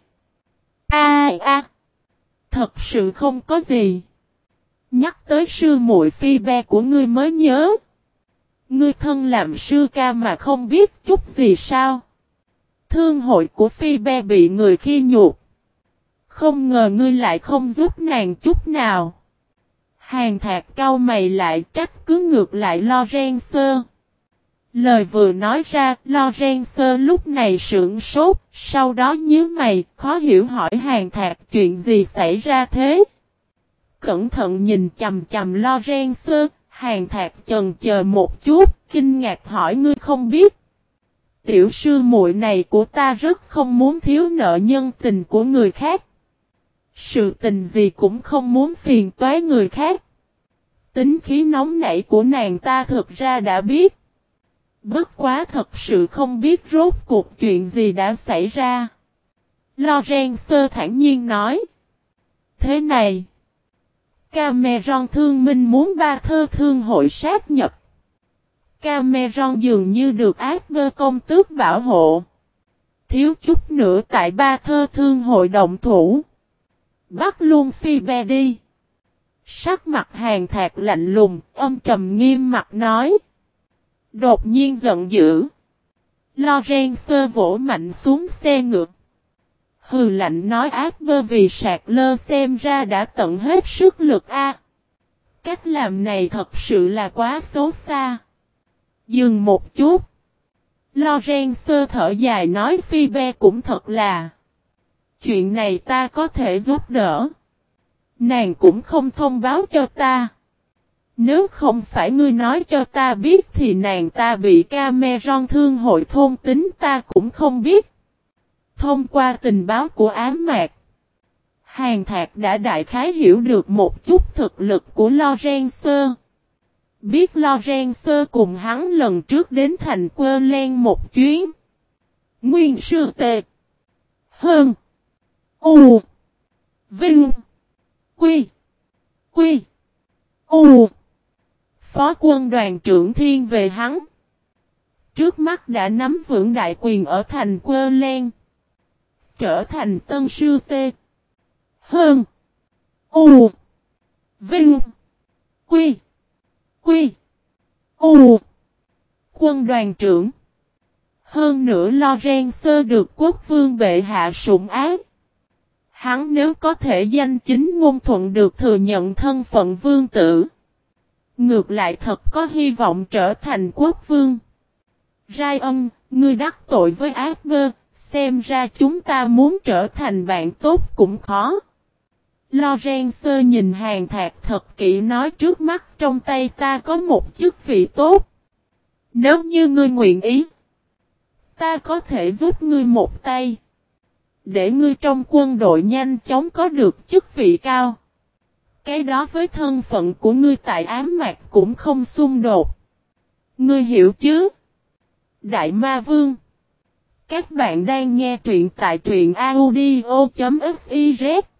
Speaker 1: Thật sự không có gì. Nhắc tới sư muội Phi Be của ngươi mới nhớ. Ngươi thân làm sư ca mà không biết chút gì sao? Thương hội của Phi Be bị người khi nhục. Không ngờ ngươi lại không giúp nàng chút nào. Hàn Thạc cau mày lại trách cứ ngược lại Lorenzo. Lời vừa nói ra, Lorenzo lúc này sững sốt, sau đó nhíu mày, khó hiểu hỏi Hàn Thạc chuyện gì xảy ra thế. Cẩn thận nhìn chằm chằm Lorenzo, Hàn Thạc chần chờ một chút, kinh ngạc hỏi ngươi không biết. Tiểu sư muội này của ta rất không muốn thiếu nợ nhân tình của người khác. Sự tình gì cũng không muốn phiền toái người khác. Tính khí nóng nảy của nàng ta thực ra đã biết. Bất quá thật sự không biết rốt cuộc chuyện gì đã xảy ra. Lorenzo thản nhiên nói. Thế này. Cameron thương minh muốn ba thơ thương hội sát nhập. Cameron dường như được Asper công tước bảo hộ. Thiếu chút nữa tại ba thơ thương hội động thủ. Bắt luôn Phi Be đi. Sắc mặt Hàn Thạc lạnh lùng, âm trầm nghiêm mặt nói. Đột nhiên giận dữ. Lorenzo vỗ mạnh xuống xe ngựa. Hừ lạnh nói Asper vì sạc lơ xem ra đã tận hết sức lực a. Cách làm này thật sự là quá xấu xa. Dừng một chút. Lorenzo thở dài nói Phi Be cũng thật là. Chuyện này ta có thể giúp đỡ. Nàng cũng không thông báo cho ta. Nếu không phải ngươi nói cho ta biết thì nàng ta bị Cameron thương hội thôn tính ta cũng không biết. Thông qua tình báo của ám mạc, Hàn Thạc đã đại khái hiểu được một chút thực lực của Lorenzo. Biết Lorenzo cùng hắn lần trước đến thành Quơ Len một chuyến. Nguyên sư tệ. Hơn. U. Vinh. Quy. Quy. U. Phó quân đoàn trưởng thiên về hắn. Trước mắt đã nắm vững đại quyền ở thành Quơ Len. Trở thành tân sư tê. Hơn. U. Vinh. Quy. Quy. U. Quân đoàn trưởng. Hơn nữa Lorenzo được quốc vương bệ hạ sủng ái. Hắn nếu có thể danh chính ngôn thuận được thừa nhận thân phận vương tử. Ngược lại thật có hy vọng trở thành quốc vương. Ryan, ngươi đắc tội với Asper, xem ra chúng ta muốn trở thành bạn tốt cũng khó. Lorenzo nhìn Hàn Thạc thật kỹ nói trước mắt trong tay ta có một chức vị tốt. Nếu như ngươi nguyện ý, ta có thể giúp ngươi một tay. Để ngươi trong quân đội nhanh chóng có được chức vị cao. Cái đó với thân phận của ngươi tại ám mạc cũng không xung đột. Ngươi hiểu chứ? Đại Ma Vương. Các bạn đang nghe truyện tại truyện audio.fiz.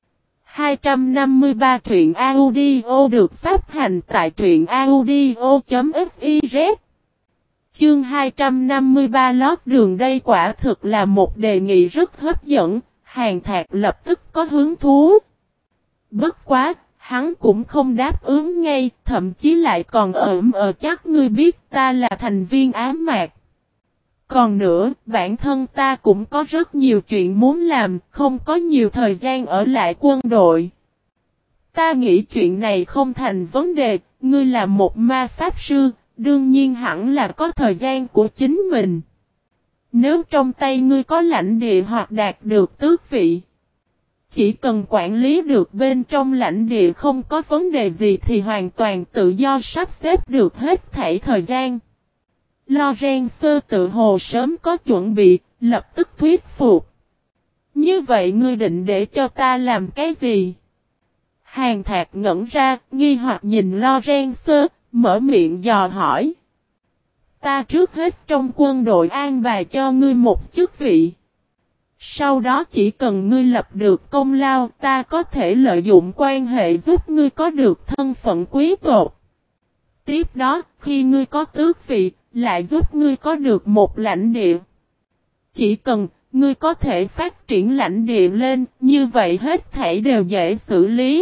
Speaker 1: 253 truyện audio được phát hành tại truyện audio.fiz. Chương 253 lót đường đây quả thực là một đề nghị rất hấp dẫn, Hàn Thạc lập tức có hứng thú. Bất quá, hắn cũng không đáp ứng ngay, thậm chí lại còn chắc ngươi biết ta là thành viên ám mạc. Còn nữa, bản thân ta cũng có rất nhiều chuyện muốn làm, không có nhiều thời gian ở lại quân đội. Ta nghĩ chuyện này không thành vấn đề, ngươi là một ma pháp sư, đương nhiên hẳn là có thời gian của chính mình. Nếu trong tay ngươi có lãnh địa hoặc đạt được tước vị, chỉ cần quản lý được bên trong lãnh địa không có vấn đề gì thì hoàn toàn tự do sắp xếp được hết thảy thời gian. Lorenzo tự hồ sớm có chuẩn bị, lập tức thuyết phục. Như vậy ngươi định để cho ta làm cái gì? Hàn Thạc ngẩn ra, nghi hoặc nhìn Lorenzo, mở miệng dò hỏi. Ta trước hết trong quân đội an bài cho ngươi một chức vị. Sau đó chỉ cần ngươi lập được công lao, ta có thể lợi dụng quan hệ giúp ngươi có được thân phận quý tộc. Tiếp đó, khi ngươi có tước vị, lại giúp ngươi có được một lãnh địa. Chỉ cần ngươi có thể phát triển lãnh địa lên, như vậy hết thảy đều dễ xử lý.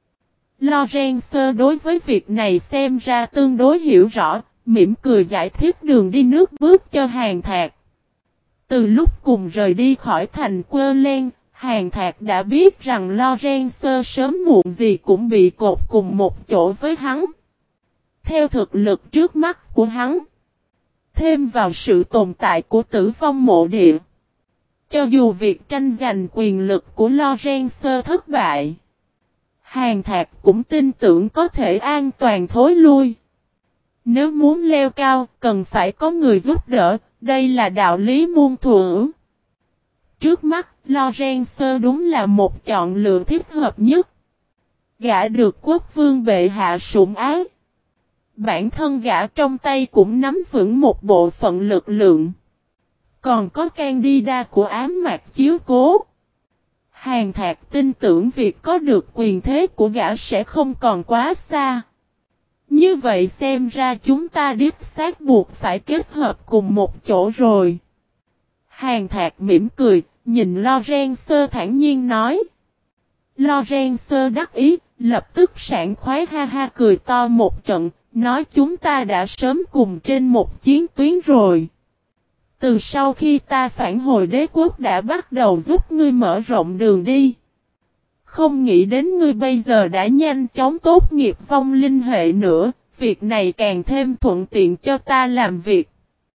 Speaker 1: Lorenzo đối với việc này xem ra tương đối hiểu rõ, mỉm cười giải thích đường đi nước bước cho Hàn Thạc. Từ lúc cùng rời đi khỏi thành Quơ Len, Hàn Thạc đã biết rằng Lorenzo sớm muộn gì cũng bị cột cùng một chỗ với hắn. Theo thực lực trước mắt của hắn, thêm vào sự tồn tại của Tử Vong Mộ Địa, cho dù việc tranh giành quyền lực của Lorenzo thất bại, Hàn Thạc cũng tin tưởng có thể an toàn thối lui. Nếu muốn leo cao, cần phải có người giúp đỡ, đây là đạo lý muôn thuở. Trước mắt, Lorenzo đúng là một chọn lựa thích hợp nhất. Gã được quốc vương bệ hạ sủng ái. Bản thân gã trong tay cũng nắm vững một bộ phận lực lượng. Còn có Candida của ám mạc chiếu cố. Hàn Thạc tin tưởng việc có được quyền thế của gã sẽ không còn quá xa. Như vậy xem ra chúng ta đích xác buộc phải kết hợp cùng một chỗ rồi. Hàn Thạc mỉm cười, nhìn Lorenzo thản nhiên nói. Lorenzo đắc ý, lập tức sảng khoái ha ha cười to một trận, nói chúng ta đã sớm cùng trên một chiến tuyến rồi. Từ sau khi ta phản hồi đế quốc đã bắt đầu giúp ngươi mở rộng đường đi. Không nghĩ đến ngươi bây giờ đã nhanh chóng tốt nghiệp vong linh hệ nữa, việc này càng thêm thuận tiện cho ta làm việc.